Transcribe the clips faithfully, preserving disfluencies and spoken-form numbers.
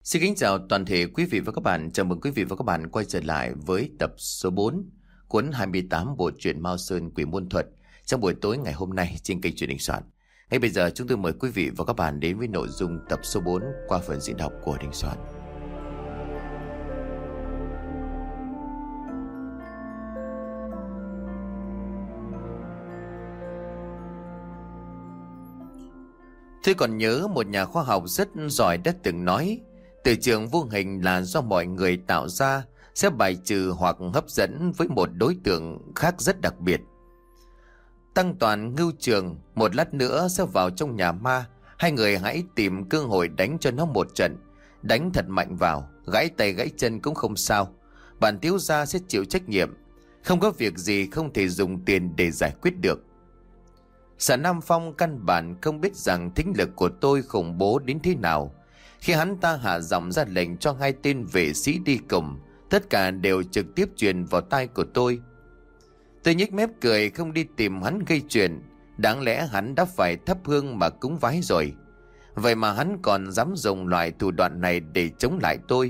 Xin kính chào toàn thể quý vị và các bạn. Chào mừng quý vị và các bạn quay trở lại với tập số bốn cuốn hai mươi tám bộ truyện Mao Sơn Quỷ Môn Thuật trong buổi tối ngày hôm nay trên kênh Truyện Đình Soạn. Ngay bây giờ chúng tôi mời quý vị và các bạn đến với nội dung tập số bốn qua phần diễn đọc của Đình Soạn. Tôi còn nhớ một nhà khoa học rất giỏi đã từng nói, từ trường vô hình là do mọi người tạo ra, sẽ bài trừ hoặc hấp dẫn với một đối tượng khác rất đặc biệt. Tăng Toàn, Ngưu Trường một lát nữa sẽ vào trong nhà ma. Hai người hãy tìm cơ hội đánh cho nó một trận. Đánh thật mạnh vào, gãy tay gãy chân cũng không sao. Bản thiếu gia sẽ chịu trách nhiệm. Không có việc gì không thể dùng tiền để giải quyết được. Sở Nam Phong căn bản không biết rằng thính lực của tôi khủng bố đến thế nào. Khi hắn ta hạ giọng ra lệnh cho hai tên vệ sĩ đi cùng, tất cả đều trực tiếp truyền vào tai của tôi. Tôi nhếch mép cười, không đi tìm hắn gây chuyện. Đáng lẽ hắn đã phải thắp hương mà cúng vái rồi. Vậy mà hắn còn dám dùng loại thủ đoạn này để chống lại tôi.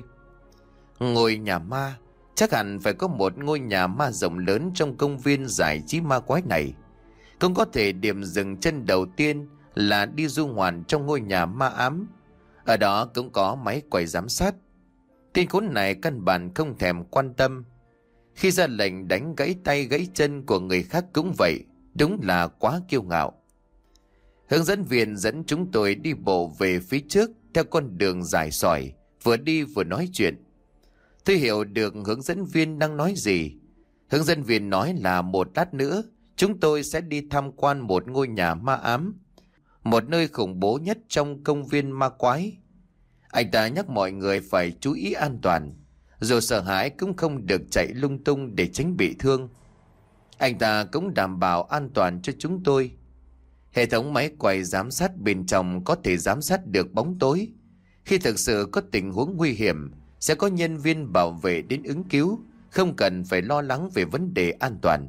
Ngôi nhà ma, chắc hẳn phải có một ngôi nhà ma rộng lớn trong công viên giải trí ma quái này. Cũng có thể điểm dừng chân đầu tiên là đi du ngoạn trong ngôi nhà ma ám. Ở đó cũng có máy quay giám sát. Tên khốn này căn bản không thèm quan tâm. Khi ra lệnh đánh gãy tay gãy chân của người khác cũng vậy. Đúng là quá kiêu ngạo. Hướng dẫn viên dẫn chúng tôi đi bộ về phía trước theo con đường dài sỏi, vừa đi vừa nói chuyện. Tôi hiểu được hướng dẫn viên đang nói gì. Hướng dẫn viên nói là một lát nữa chúng tôi sẽ đi tham quan một ngôi nhà ma ám, một nơi khủng bố nhất trong công viên ma quái. Anh ta nhắc mọi người phải chú ý an toàn, dù sợ hãi cũng không được chạy lung tung để tránh bị thương. Anh ta cũng đảm bảo an toàn cho chúng tôi. Hệ thống máy quay giám sát bên trong có thể giám sát được bóng tối. Khi thực sự có tình huống nguy hiểm, sẽ có nhân viên bảo vệ đến ứng cứu, không cần phải lo lắng về vấn đề an toàn.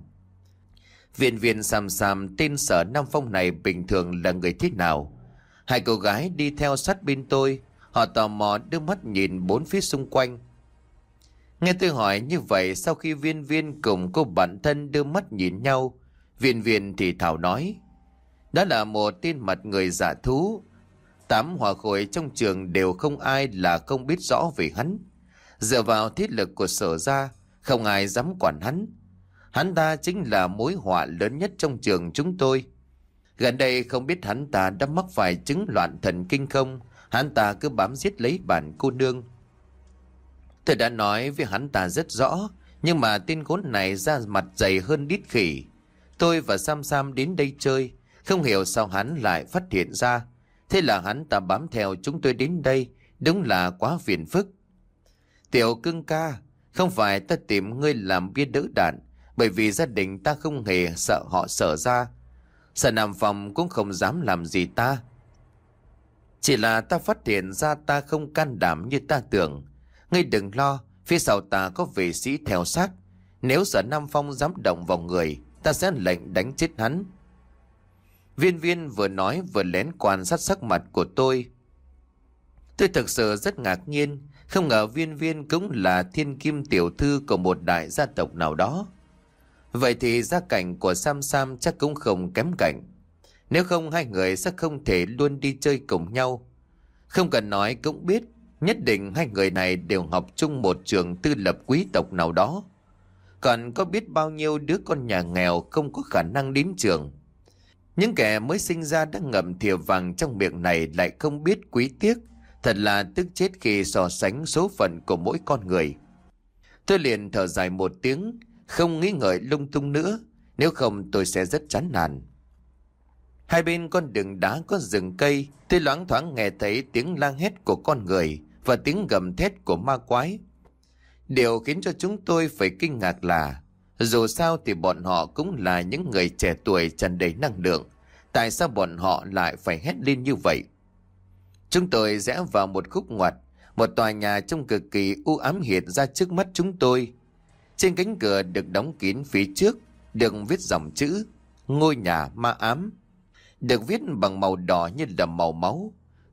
Viện viên Sam Sam, tên Sở Nam Phong này bình thường là người thế nào? Hai cô gái đi theo sát bên tôi, họ tò mò đưa mắt nhìn bốn phía xung quanh. Nghe tôi hỏi như vậy, sau khi viên viên cùng cô bạn thân đưa mắt nhìn nhau, viên viên thì thảo nói, đó là một tên mặt người giả thú. Tám hòa khối trong trường đều không ai là không biết rõ về hắn. Dựa vào thiết lực của Sở gia, không ai dám quản hắn. Hắn ta chính là mối họa lớn nhất trong trường chúng tôi. Gần đây không biết hắn ta đã mắc phải chứng loạn thần kinh không. Hắn ta cứ bám giết lấy bản cô nương. Tôi đã nói với hắn ta rất rõ, nhưng mà tên khốn này ra mặt dày hơn đít khỉ. Tôi và Sam Sam đến đây chơi, không hiểu sao hắn lại phát hiện ra. Thế là hắn ta bám theo chúng tôi đến đây. Đúng là quá phiền phức. Tiểu cưng ca, không phải ta tìm ngươi làm bia đỡ đạn, bởi vì gia đình ta không hề sợ họ Sở ra. Sở Nam Phong cũng không dám làm gì ta. Chỉ là ta phát hiện ra ta không can đảm như ta tưởng. Ngươi đừng lo, phía sau ta có vệ sĩ theo sát. Nếu Sở Nam Phong dám động vào người, ta sẽ lệnh đánh chết hắn. Viên viên vừa nói vừa lén quan sát sắc mặt của tôi. Tôi thực sự rất ngạc nhiên, không ngờ viên viên cũng là thiên kim tiểu thư của một đại gia tộc nào đó. Vậy thì gia cảnh của Sam Sam chắc cũng không kém cạnh. Nếu không hai người sẽ không thể luôn đi chơi cùng nhau. Không cần nói cũng biết, nhất định hai người này đều học chung một trường tư lập quý tộc nào đó. Còn có biết bao nhiêu đứa con nhà nghèo không có khả năng đến trường. Những kẻ mới sinh ra đã ngậm thìa vàng trong miệng này lại không biết quý tiếc. Thật là tức chết khi so sánh số phận của mỗi con người. Tôi liền thở dài một tiếng, không nghĩ ngợi lung tung nữa, nếu không tôi sẽ rất chán nản. Hai bên con đường đá có rừng cây, tôi loáng thoáng nghe thấy tiếng la hét của con người và tiếng gầm thét của ma quái. Điều khiến cho chúng tôi phải kinh ngạc là, dù sao thì bọn họ cũng là những người trẻ tuổi tràn đầy năng lượng, tại sao bọn họ lại phải hét lên như vậy? Chúng tôi rẽ vào một khúc ngoặt, một tòa nhà trông cực kỳ u ám hiện ra trước mắt chúng tôi. Trên cánh cửa được đóng kín phía trước, được viết dòng chữ ngôi nhà ma ám, được viết bằng màu đỏ như là màu máu.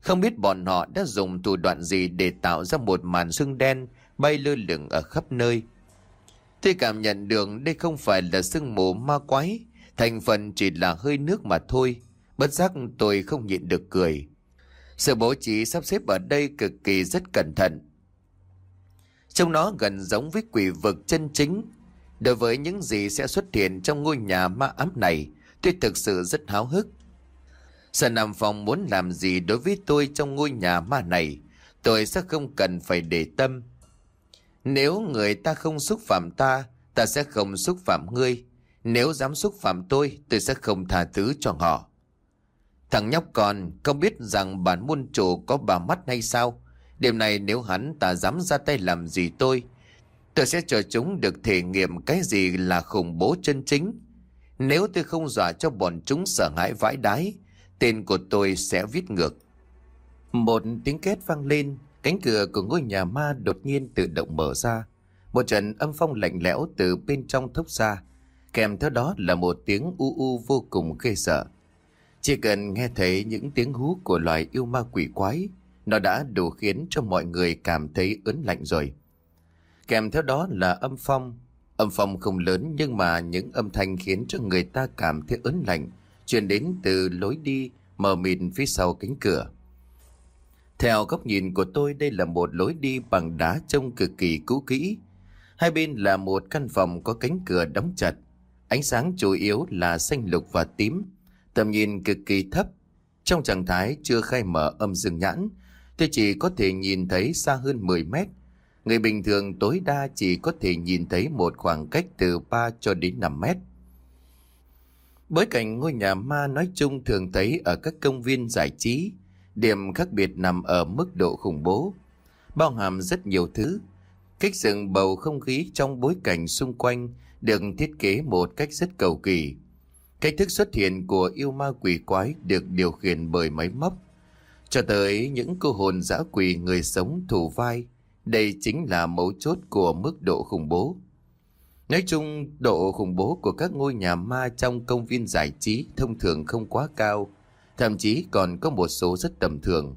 Không biết bọn họ đã dùng thủ đoạn gì để tạo ra một màn sương đen bay lơ lửng ở khắp nơi. Tôi cảm nhận được đây không phải là sương mù ma quái, thành phần chỉ là hơi nước mà thôi. Bất giác tôi không nhịn được cười. Sự bố trí sắp xếp ở đây cực kỳ rất cẩn thận. Trông nó gần giống với quỷ vực chân chính. Đối với những gì sẽ xuất hiện trong ngôi nhà ma ám này, tôi thực sự rất háo hức. Sở Nam Phong muốn làm gì đối với tôi trong ngôi nhà ma này, tôi sẽ không cần phải để tâm. Nếu người ta không xúc phạm ta, ta sẽ không xúc phạm ngươi. Nếu dám xúc phạm tôi, tôi sẽ không tha thứ cho họ. Thằng nhóc con, không biết rằng bản môn chủ có bà mắt hay sao? Đêm này nếu hắn ta dám ra tay làm gì tôi, tôi sẽ cho chúng được thể nghiệm cái gì là khủng bố chân chính. Nếu tôi không dọa cho bọn chúng sợ hãi vãi đái, tên của tôi sẽ viết ngược. Một tiếng két vang lên, cánh cửa của ngôi nhà ma đột nhiên tự động mở ra. Một trận âm phong lạnh lẽo từ bên trong thốc ra, kèm theo đó là một tiếng u u vô cùng ghê sợ. Chỉ cần nghe thấy những tiếng hú của loài yêu ma quỷ quái, nó đã đủ khiến cho mọi người cảm thấy ớn lạnh rồi. Kèm theo đó là âm phong. Âm phong không lớn nhưng mà những âm thanh khiến cho người ta cảm thấy ớn lạnh truyền đến từ lối đi mờ mịt phía sau cánh cửa. Theo góc nhìn của tôi, đây là một lối đi bằng đá trông cực kỳ cũ kỹ. Hai bên là một căn phòng có cánh cửa đóng chặt. Ánh sáng chủ yếu là xanh lục và tím. Tầm nhìn cực kỳ thấp. Trong trạng thái chưa khai mở âm dương nhãn, tôi chỉ có thể nhìn thấy xa hơn mười mét. Người bình thường tối đa chỉ có thể nhìn thấy một khoảng cách từ ba cho đến năm mét. Bối cảnh ngôi nhà ma nói chung thường thấy ở các công viên giải trí. Điểm khác biệt nằm ở mức độ khủng bố, bao hàm rất nhiều thứ. Cách dựng bầu không khí trong bối cảnh xung quanh được thiết kế một cách rất cầu kỳ. Cách thức xuất hiện của yêu ma quỷ quái được điều khiển bởi máy móc, cho tới những cô hồn dã quỷ người sống thủ vai. Đây chính là mấu chốt của mức độ khủng bố. Nói chung, độ khủng bố của các ngôi nhà ma trong công viên giải trí thông thường không quá cao, thậm chí còn có một số rất tầm thường.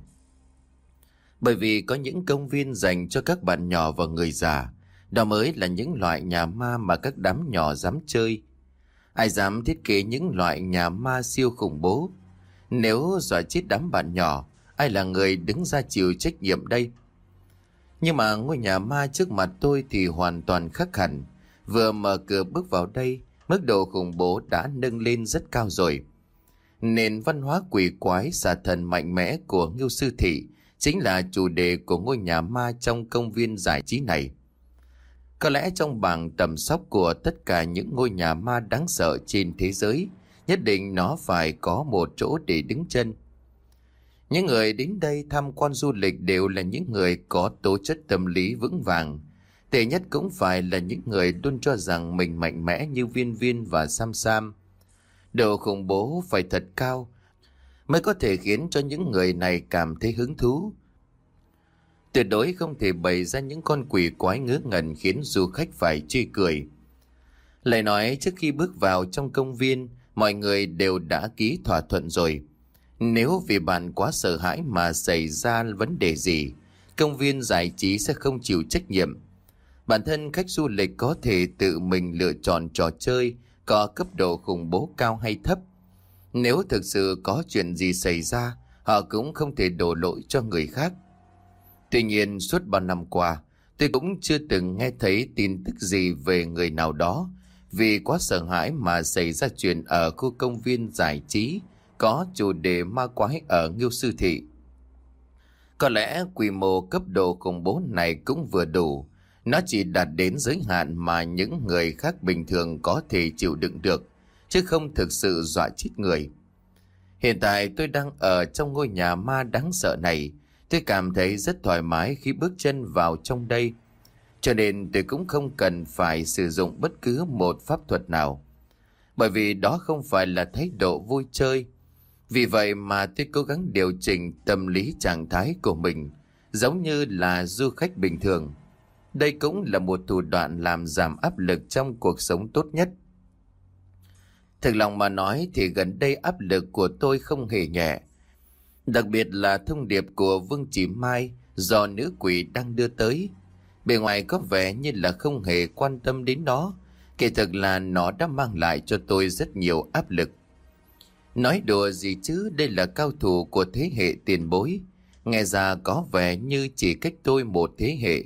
Bởi vì có những công viên dành cho các bạn nhỏ và người già, đó mới là những loại nhà ma mà các đám nhỏ dám chơi. Ai dám thiết kế những loại nhà ma siêu khủng bố? Nếu dọa chết đám bạn nhỏ, ai là người đứng ra chịu trách nhiệm đây? Nhưng mà ngôi nhà ma trước mặt tôi thì hoàn toàn khác hẳn. Vừa mở cửa bước vào đây, mức độ khủng bố đã nâng lên rất cao rồi. Nền văn hóa quỷ quái xà thần mạnh mẽ của Ngưu Sư Thị chính là chủ đề của ngôi nhà ma trong công viên giải trí này. Có lẽ trong bảng tầm sóc của tất cả những ngôi nhà ma đáng sợ trên thế giới, nhất định nó phải có một chỗ để đứng chân. Những người đến đây tham quan du lịch đều là những người có tố chất tâm lý vững vàng. Tệ nhất cũng phải là những người luôn cho rằng mình mạnh mẽ như Viên Viên và Sam Sam. Độ khủng bố phải thật cao mới có thể khiến cho những người này cảm thấy hứng thú. Tuyệt đối không thể bày ra những con quỷ quái ngớ ngẩn khiến du khách phải chê cười. Lại nói, trước khi bước vào trong công viên, mọi người đều đã ký thỏa thuận rồi. Nếu vì bạn quá sợ hãi mà xảy ra vấn đề gì, công viên giải trí sẽ không chịu trách nhiệm. Bản thân khách du lịch có thể tự mình lựa chọn trò chơi có cấp độ khủng bố cao hay thấp. Nếu thực sự có chuyện gì xảy ra, họ cũng không thể đổ lỗi cho người khác. Tuy nhiên, suốt bao năm qua, tôi cũng chưa từng nghe thấy tin tức gì về người nào đó vì quá sợ hãi mà xảy ra chuyện ở khu công viên giải trí có chủ đề ma quái ở Ngưu Sư Thị. Có lẽ quy mô cấp độ khủng bố này cũng vừa đủ. Nó chỉ đạt đến giới hạn mà những người khác bình thường có thể chịu đựng được, chứ không thực sự dọa chết người. Hiện tại tôi đang ở trong ngôi nhà ma đáng sợ này. Tôi cảm thấy rất thoải mái khi bước chân vào trong đây. Cho nên tôi cũng không cần phải sử dụng bất cứ một pháp thuật nào. Bởi vì đó không phải là thái độ vui chơi. Vì vậy mà tôi cố gắng điều chỉnh tâm lý trạng thái của mình, giống như là du khách bình thường. Đây cũng là một thủ đoạn làm giảm áp lực trong cuộc sống tốt nhất. Thực lòng mà nói thì gần đây áp lực của tôi không hề nhẹ. Đặc biệt là thông điệp của Vương Chỉ Mai do nữ quỷ đang đưa tới. Bề ngoài có vẻ như là không hề quan tâm đến nó, kỳ thực là nó đã mang lại cho tôi rất nhiều áp lực. Nói đùa gì chứ, đây là cao thủ của thế hệ tiền bối, nghe ra có vẻ như chỉ cách tôi một thế hệ.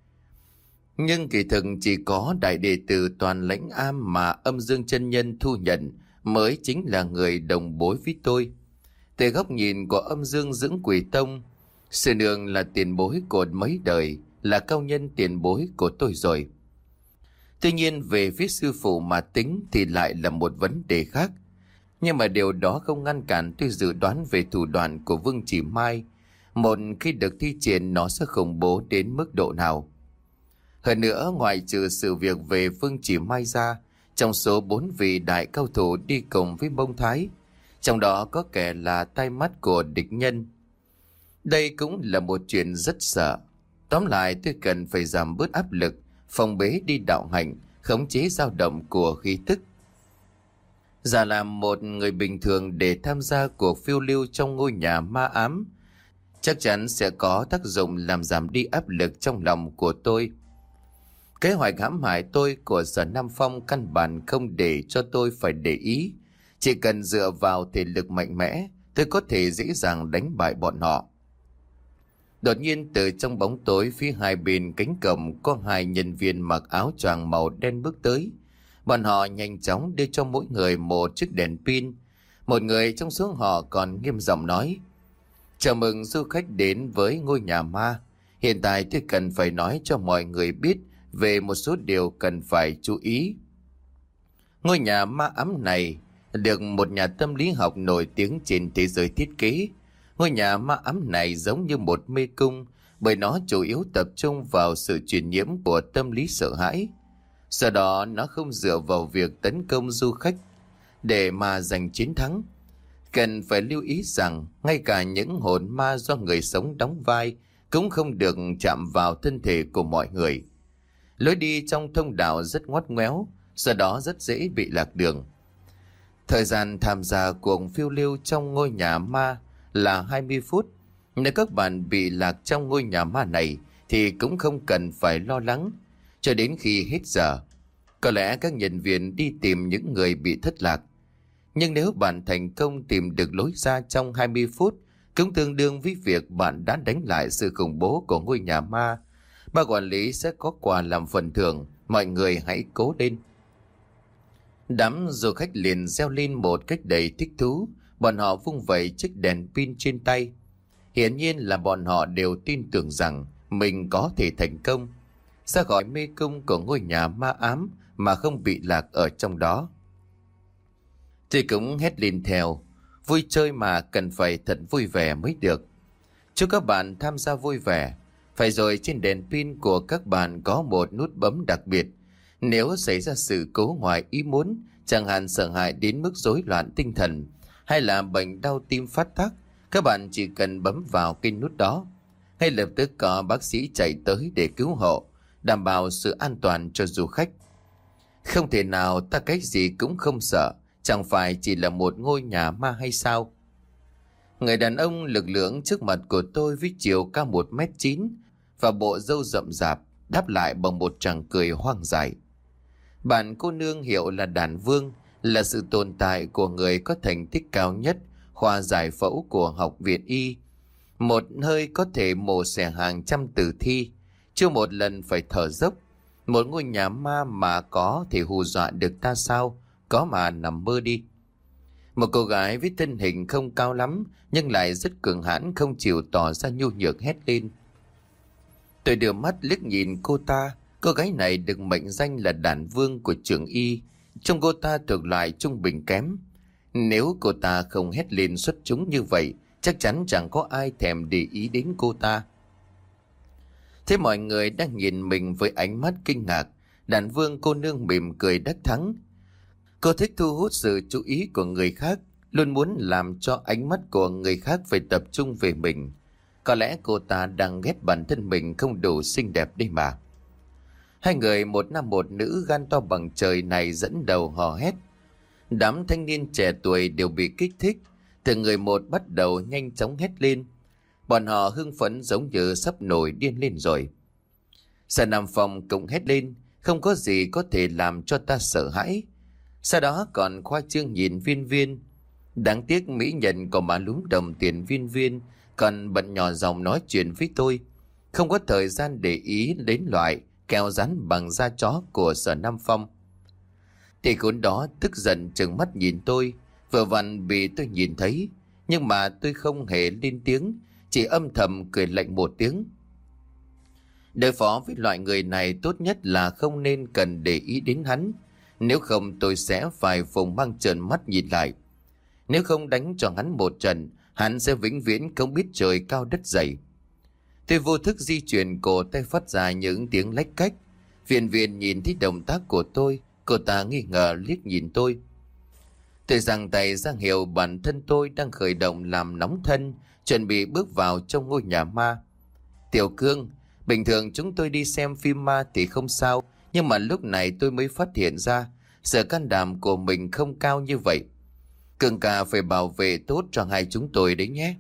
Nhưng kỳ thực chỉ có đại đệ tử Toàn Lãnh Am mà Âm Dương chân nhân thu nhận mới chính là người đồng bối với tôi. Từ góc nhìn của Âm Dương Dưỡng Quỷ Tông, Sư Nương là tiền bối của mấy đời, là cao nhân tiền bối của tôi rồi. Tuy nhiên về phía sư phụ mà tính thì lại là một vấn đề khác. Nhưng mà điều đó không ngăn cản tôi dự đoán về thủ đoạn của Vương Chỉ Mai. Một khi được thi triển nó sẽ khủng bố đến mức độ nào. Hơn nữa, ngoại trừ sự việc về Vương Chỉ Mai ra, trong số bốn vị đại cao thủ đi cùng với Mông Thái, trong đó có kẻ là tai mắt của địch nhân. Đây cũng là một chuyện rất sợ. Tóm lại tôi cần phải giảm bớt áp lực, phòng bế đi đạo hạnh, khống chế dao động của khí tức. Giả làm một người bình thường để tham gia cuộc phiêu lưu trong ngôi nhà ma ám, chắc chắn sẽ có tác dụng làm giảm đi áp lực trong lòng của tôi. Kế hoạch hãm hại tôi của Sở Nam Phong căn bản không để cho tôi phải để ý. Chỉ cần dựa vào thể lực mạnh mẽ, tôi có thể dễ dàng đánh bại bọn họ. Đột nhiên từ trong bóng tối phía hai bên cánh cổng có hai nhân viên mặc áo choàng màu đen bước tới. Bọn họ nhanh chóng đưa cho mỗi người một chiếc đèn pin. Một người trong số họ còn nghiêm giọng nói: "Chào mừng du khách đến với ngôi nhà ma. Hiện tại tôi cần phải nói cho mọi người biết về một số điều cần phải chú ý." Ngôi nhà ma ám này được một nhà tâm lý học nổi tiếng trên thế giới thiết kế. Ngôi nhà ma ám này giống như một mê cung, bởi nó chủ yếu tập trung vào sự truyền nhiễm của tâm lý sợ hãi. Sau đó nó không dựa vào việc tấn công du khách để mà giành chiến thắng. Cần phải lưu ý rằng ngay cả những hồn ma do người sống đóng vai cũng không được chạm vào thân thể của mọi người. Lối đi trong thông đạo rất ngoắt ngoéo, do đó rất dễ bị lạc đường. Thời gian tham gia cuộc phiêu lưu trong ngôi nhà ma là hai mươi phút. Nếu các bạn bị lạc trong ngôi nhà ma này thì cũng không cần phải lo lắng cho đến khi hết giờ. Có lẽ các nhân viên đi tìm những người bị thất lạc. Nhưng nếu bạn thành công tìm được lối ra trong hai mươi phút, cũng tương đương với việc bạn đã đánh lại sự khủng bố của ngôi nhà ma. Ban quản lý sẽ có quà làm phần thưởng, mọi người hãy cố lên. Đám du khách liền reo lên một cách đầy thích thú. Bọn họ vung vẩy chiếc đèn pin trên tay. Hiển nhiên là bọn họ đều tin tưởng rằng mình có thể thành công ra khỏi mê cung của ngôi nhà ma ám mà không bị lạc ở trong đó. Tôi cũng hét lên theo: vui chơi mà cần phải thật vui vẻ mới được. Chúc các bạn tham gia vui vẻ. Phải rồi, trên đèn pin của các bạn có một nút bấm đặc biệt. Nếu xảy ra sự cố ngoài ý muốn, chẳng hạn sợ hãi đến mức rối loạn tinh thần hay là bệnh đau tim phát tác, các bạn chỉ cần bấm vào cái nút đó. Ngay lập tức có bác sĩ chạy tới để cứu hộ, đảm bảo sự an toàn cho du khách. Không thể nào ta cái gì cũng không sợ, chẳng phải chỉ là một ngôi nhà ma hay sao? Người đàn ông lực lưỡng trước mặt của tôi với chiều cao một mét chín và bộ râu rậm rạp đáp lại bằng một tràng cười hoang dại. Bạn cô nương hiệu là Đàn Vương, là sự tồn tại của người có thành tích cao nhất khoa giải phẫu của Học viện Y. Một hơi có thể mổ xẻ hàng trăm tử thi, chưa một lần phải thở dốc. Một ngôi nhà ma mà có thể hù dọa được ta sao? Có mà nằm mơ đi. Một cô gái với thân hình không cao lắm nhưng lại rất cường hãn, không chịu tỏ ra nhu nhược, hét lên. Tôi đưa mắt liếc nhìn cô ta. Cô gái này được mệnh danh là Đàn Vương của trường Y. Trông cô ta thuộc loại trung bình kém. Nếu cô ta không hét lên xuất chúng như vậy, chắc chắn chẳng có ai thèm để ý đến cô ta. Thế mọi người đang nhìn mình với ánh mắt kinh ngạc. Đàn Vương cô nương mỉm cười đắc thắng. Cô thích thu hút sự chú ý của người khác, luôn muốn làm cho ánh mắt của người khác phải tập trung về mình. Có lẽ cô ta đang ghét bản thân mình không đủ xinh đẹp đây mà. Hai người một nam một nữ gan to bằng trời này dẫn đầu hò hét. Đám thanh niên trẻ tuổi đều bị kích thích. Từng người một bắt đầu nhanh chóng hét lên. Bọn họ hưng phấn giống như sắp nổi điên lên rồi. Sở Nam Phong cũng hét lên, không có gì có thể làm cho ta sợ hãi. Sau đó còn khoa trương nhìn Viên Viên. Đáng tiếc mỹ nhân của mà lúm đồng tiền Viên Viên còn bận nhỏ giọng nói chuyện với tôi, không có thời gian để ý đến loại keo rán bằng da chó của Sở Nam Phong. Thì cuốn đó tức giận trừng mắt nhìn tôi, vừa vặn bị tôi nhìn thấy, nhưng mà tôi không hề lên tiếng, chỉ âm thầm cười lạnh một tiếng. Đối phó với loại người này tốt nhất là không nên cần để ý đến hắn, nếu không tôi sẽ phải vùng mang trợn mắt nhìn lại. Nếu không đánh cho hắn một trận, hắn sẽ vĩnh viễn không biết trời cao đất dày. Tôi vô thức di chuyển cổ tay phát ra những tiếng lách cách. Viên Viên nhìn thấy động tác của tôi, cô ta nghi ngờ liếc nhìn tôi. Tôi giằng tay ra hiệu bản thân tôi đang khởi động làm nóng thân, chuẩn bị bước vào trong ngôi nhà ma. Tiểu Cương, bình thường chúng tôi đi xem phim ma thì không sao, nhưng mà lúc này tôi mới phát hiện ra sự can đảm của mình không cao như vậy. Cương ca phải bảo vệ tốt cho hai chúng tôi đấy nhé.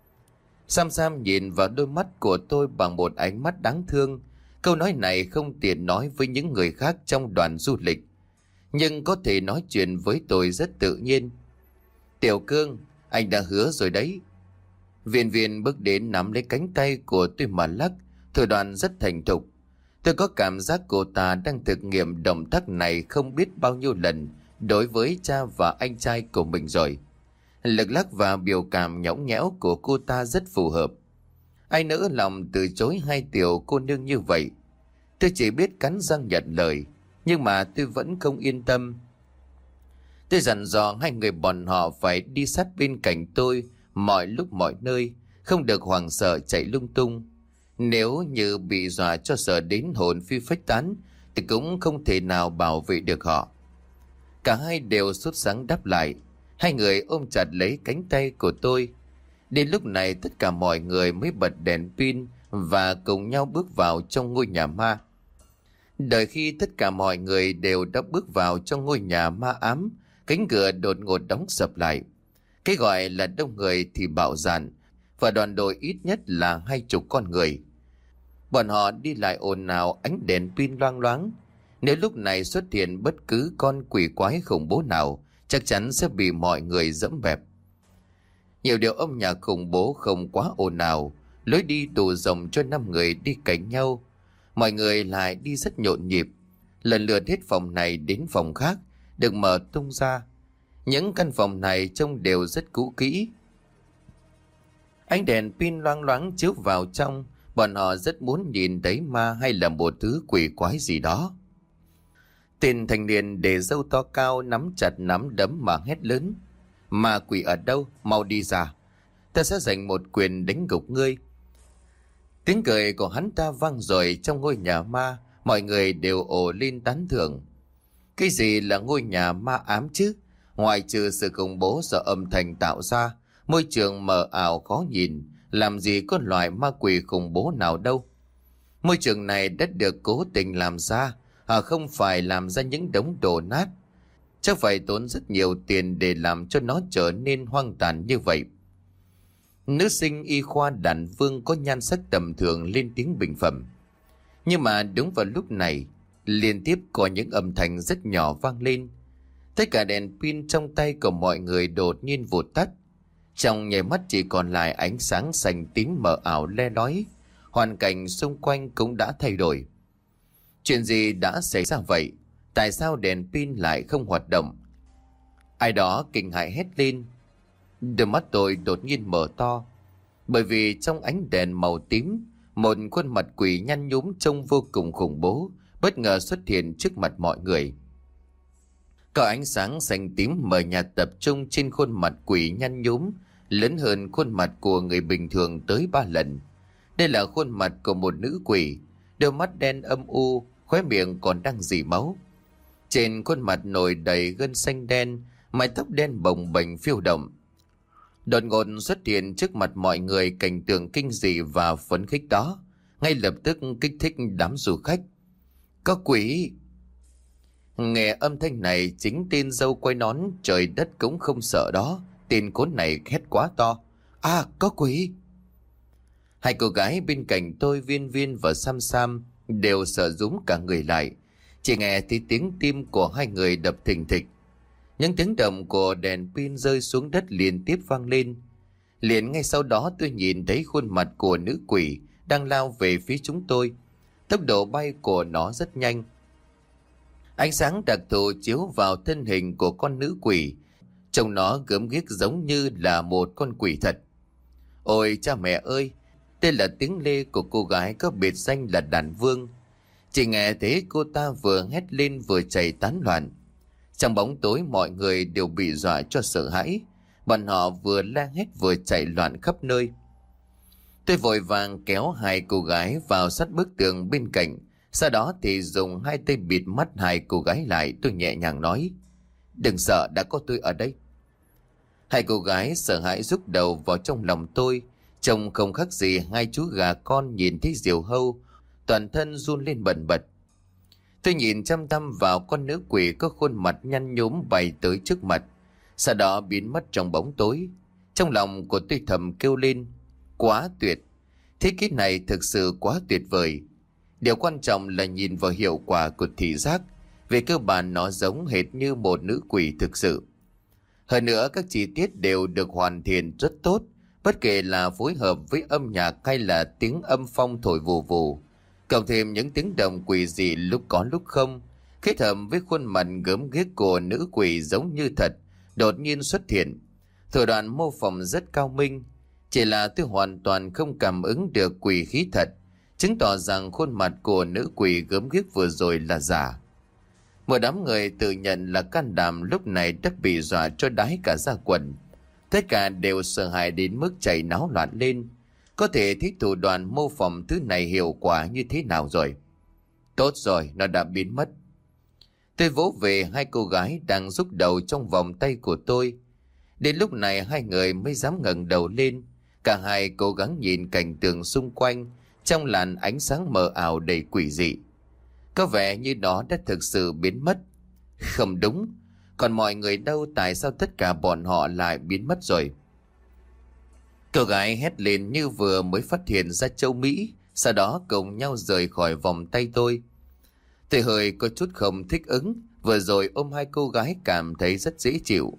Sam Sam nhìn vào đôi mắt của tôi bằng một ánh mắt đáng thương. Câu nói này không tiện nói với những người khác trong đoàn du lịch, nhưng có thể nói chuyện với tôi rất tự nhiên. Tiểu Cương, anh đã hứa rồi đấy. Viên Viên bước đến nắm lấy cánh tay của tôi mà lắc, thủ đoạn rất thành thục. Tôi có cảm giác cô ta đang thực nghiệm động tác này không biết bao nhiêu lần đối với cha và anh trai của mình rồi. Lực lắc và biểu cảm nhõng nhẽo của cô ta rất phù hợp. Ai nỡ lòng từ chối hai tiểu cô nương như vậy. Tôi chỉ biết cắn răng nhận lời, nhưng mà tôi vẫn không yên tâm. Tôi dặn dò hai người bọn họ phải đi sát bên cạnh tôi mọi lúc mọi nơi, không được hoảng sợ chạy lung tung. Nếu như bị dọa cho sợ đến hồn phi phách tán thì cũng không thể nào bảo vệ được họ. Cả hai đều sốt sắng đáp lại. Hai người ôm chặt lấy cánh tay của tôi. Đến lúc này tất cả mọi người mới bật đèn pin và cùng nhau bước vào trong ngôi nhà ma. Đợi khi tất cả mọi người đều đã bước vào trong ngôi nhà ma ám, cánh cửa đột ngột đóng sập lại. Cái gọi là đông người thì bạo dạn, và đoàn đội ít nhất là hai chục con người. Bọn họ đi lại ồn ào, ánh đèn pin loang loáng. Nếu lúc này xuất hiện bất cứ con quỷ quái khủng bố nào, chắc chắn sẽ bị mọi người dẫm bẹp. Nhiều điều âm nhạc khủng bố không quá ồn ào, lối đi đủ rộng cho năm người đi cạnh nhau. Mọi người lại đi rất nhộn nhịp, lần lượt hết phòng này đến phòng khác, được mở tung ra. Những căn phòng này trông đều rất cũ kỹ. Ánh đèn pin loang loáng chiếu vào trong, bọn họ rất muốn nhìn thấy ma hay là một thứ quỷ quái gì đó. Tên thanh niên để râu to cao nắm chặt nắm đấm mà hét lớn: Ma quỷ ở đâu? Mau đi ra, ta sẽ dành một quyền đánh gục ngươi. Tiếng cười của hắn ta vang rồi trong ngôi nhà ma, mọi người đều ồ lên tán thưởng. Cái gì là ngôi nhà ma ám chứ? Ngoài trừ sự khủng bố do âm thanh tạo ra, môi trường mờ ảo khó nhìn, làm gì có loại ma quỷ khủng bố nào đâu. Môi trường này đã được cố tình làm ra, à không phải làm ra những đống đổ nát. Chắc phải tốn rất nhiều tiền để làm cho nó trở nên hoang tàn như vậy. Nữ sinh y khoa Đàn Vương có nhan sắc tầm thường lên tiếng bình phẩm. Nhưng mà đúng vào lúc này, liên tiếp có những âm thanh rất nhỏ vang lên. Tất cả đèn pin trong tay của mọi người đột nhiên vụt tắt. Trong nháy mắt chỉ còn lại ánh sáng xanh tím mờ ảo le lói. Hoàn cảnh xung quanh cũng đã thay đổi. Chuyện gì đã xảy ra vậy? Tại sao đèn pin lại không hoạt động? Ai đó kinh hãi hét lên. Đôi mắt tôi đột nhiên mở to. Bởi vì trong ánh đèn màu tím, một khuôn mặt quỷ nhăn nhúm trông vô cùng khủng bố bất ngờ xuất hiện trước mặt mọi người. Có ánh sáng xanh tím mờ nhạt tập trung trên khuôn mặt quỷ nhăn nhúm, lớn hơn khuôn mặt của người bình thường tới ba lần. Đây là khuôn mặt của một nữ quỷ, đôi mắt đen âm u, khóe miệng còn đang rỉ máu. Trên khuôn mặt nổi đầy gân xanh đen, mái tóc đen bồng bềnh phiêu động. Đột ngột xuất hiện trước mặt mọi người cảnh tượng kinh dị và phấn khích đó, ngay lập tức kích thích đám du khách. Có quỷ! Nghe âm thanh này, chính tên dâu quay nón trời đất cũng không sợ đó Tên khốn này hét quá to: À, có quỷ! Hai cô gái bên cạnh tôi, Viên Viên và Sam Sam, đều sợ rúm cả người lại. Chỉ nghe thấy tiếng tim của hai người đập thình thịch. Những tiếng động của đèn pin rơi xuống đất liên tiếp vang lên. Liền ngay sau đó tôi nhìn thấy khuôn mặt của nữ quỷ đang lao về phía chúng tôi. Tốc độ bay của nó rất nhanh. Ánh sáng đặc thù chiếu vào thân hình của con nữ quỷ, trông nó gớm ghiếc giống như là một con quỷ thật. Ôi cha mẹ ơi! Đây là tiếng lê của cô gái có biệt danh là Đàn Vương. Chỉ nghe thấy cô ta vừa hét lên vừa chạy tán loạn. Trong bóng tối mọi người đều bị dọa cho sợ hãi. Bọn họ vừa la hét vừa chạy loạn khắp nơi. Tôi vội vàng kéo hai cô gái vào sát bức tường bên cạnh. Sau đó thì dùng hai tay bịt mắt hai cô gái lại. Tôi nhẹ nhàng nói: Đừng sợ, đã có tôi ở đây. Hai cô gái sợ hãi rúc đầu vào trong lòng tôi. Trông không khác gì hai chú gà con nhìn thấy diều hâu, toàn thân run lên bần bật. Tôi nhìn chăm chăm vào con nữ quỷ có khuôn mặt nhăn nhúm bay tới trước mặt, sau đó biến mất trong bóng tối. Trong lòng của tôi thầm kêu lên: Quá tuyệt! Thế kỹ này thực sự quá tuyệt vời. Điều quan trọng là nhìn vào hiệu quả của thị giác. Về cơ bản nó giống hệt như một nữ quỷ thực sự. Hơn nữa các chi tiết đều được hoàn thiện rất tốt. Bất kể là phối hợp với âm nhạc hay là tiếng âm phong thổi vù vù, cộng thêm những tiếng động quỷ dị lúc có lúc không, kết hợp với khuôn mặt gớm ghiếc của nữ quỷ giống như thật đột nhiên xuất hiện, thủ đoạn mô phỏng rất cao minh. Chỉ là tôi hoàn toàn không cảm ứng được quỷ khí thật, chứng tỏ rằng khuôn mặt của nữ quỷ gớm ghiếc vừa rồi là giả. Một đám người tự nhận là can đảm lúc này đã bị dọa cho đái cả da quần. Tất cả đều sợ hãi đến mức chạy náo loạn lên. Có thể thấy thủ đoạn mô phỏng thứ này hiệu quả như thế nào rồi. Tốt rồi, nó đã biến mất. Tôi vỗ về hai cô gái đang rúc đầu trong vòng tay của tôi. Đến lúc này hai người mới dám ngẩng đầu lên. Cả hai cố gắng nhìn cảnh tượng xung quanh trong làn ánh sáng mờ ảo đầy quỷ dị. Có vẻ như nó đã thực sự biến mất. Không đúng. Còn mọi người đâu, tại sao tất cả bọn họ lại biến mất rồi? Cô gái hét lên như vừa mới phát hiện ra châu Mỹ, sau đó cùng nhau rời khỏi vòng tay tôi. Tôi hơi có chút không thích ứng, vừa rồi ôm hai cô gái cảm thấy rất dễ chịu.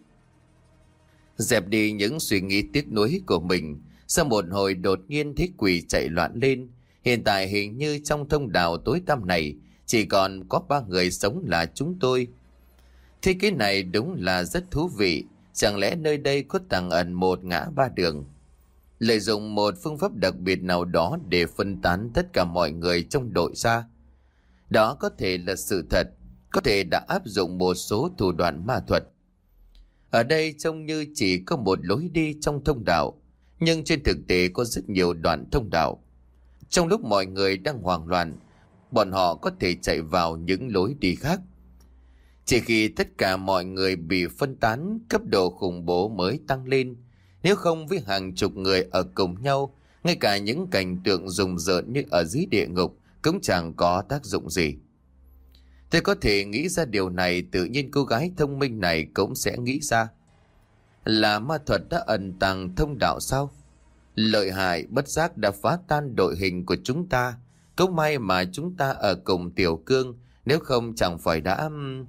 Dẹp đi những suy nghĩ tiếc nuối của mình, sau một hồi đột nhiên thấy quỷ chạy loạn lên. Hiện tại hình như trong thông đạo tối tăm này chỉ còn có ba người sống là chúng tôi. Thế cái này đúng là rất thú vị. Chẳng lẽ nơi đây có tàng ẩn một ngã ba đường, lợi dụng một phương pháp đặc biệt nào đó để phân tán tất cả mọi người trong đội ra? Đó có thể là sự thật, có thể đã áp dụng một số thủ đoạn ma thuật. Ở đây trông như chỉ có một lối đi trong thông đạo, nhưng trên thực tế có rất nhiều đoạn thông đạo. Trong lúc mọi người đang hoảng loạn, bọn họ có thể chạy vào những lối đi khác. Chỉ khi tất cả mọi người bị phân tán, cấp độ khủng bố mới tăng lên. Nếu không với hàng chục người ở cùng nhau, ngay cả những cảnh tượng rùng rợn như ở dưới địa ngục cũng chẳng có tác dụng gì. Tôi có thể nghĩ ra điều này, tự nhiên cô gái thông minh này cũng sẽ nghĩ ra. Là ma thuật đã ẩn tàng thông đạo sao? Lợi hại, bất giác đã phá tan đội hình của chúng ta. Cũng may mà chúng ta ở cùng Tiểu Cương, nếu không chẳng phải đã...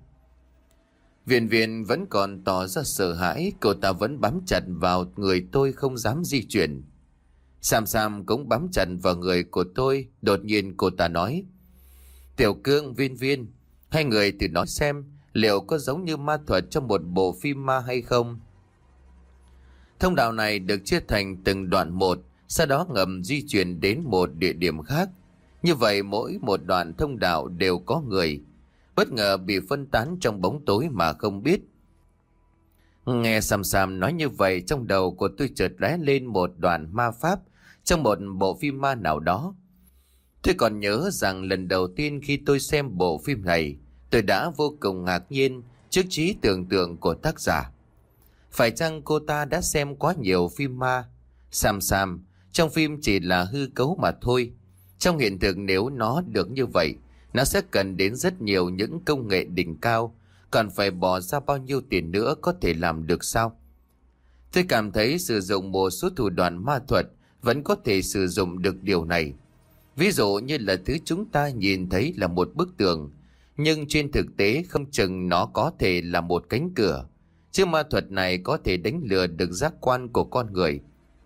Viên Viên vẫn còn tỏ ra sợ hãi, cô ta vẫn bám chặt vào người tôi không dám di chuyển. Sam Sam cũng bám chặt vào người của tôi. Đột nhiên cô ta nói: Tiểu Cương, Viên Viên, hai người thử nói xem liệu có giống như ma thuật trong một bộ phim ma hay không. Thông đạo này được chia thành từng đoạn một, sau đó ngầm di chuyển đến một địa điểm khác. Như vậy mỗi một đoạn thông đạo đều có người, bất ngờ bị phân tán trong bóng tối mà không biết. Nghe Sam Sam nói như vậy, trong đầu của tôi chợt lóe lên một đoạn ma pháp trong một bộ phim ma nào đó. Tôi còn nhớ rằng lần đầu tiên khi tôi xem bộ phim này, tôi đã vô cùng ngạc nhiên trước trí tưởng tượng của tác giả. Phải chăng cô ta đã xem quá nhiều phim ma? Sam Sam, trong phim chỉ là hư cấu mà thôi. Trong hiện thực nếu nó được như vậy, nó sẽ cần đến rất nhiều những công nghệ đỉnh cao, còn phải bỏ ra bao nhiêu tiền nữa có thể làm được sao? Tôi cảm thấy sử dụng một số thủ đoạn ma thuật vẫn có thể sử dụng được điều này. Ví dụ như là thứ chúng ta nhìn thấy là một bức tường, nhưng trên thực tế không chừng nó có thể là một cánh cửa. Chứ ma thuật này có thể đánh lừa được giác quan của con người.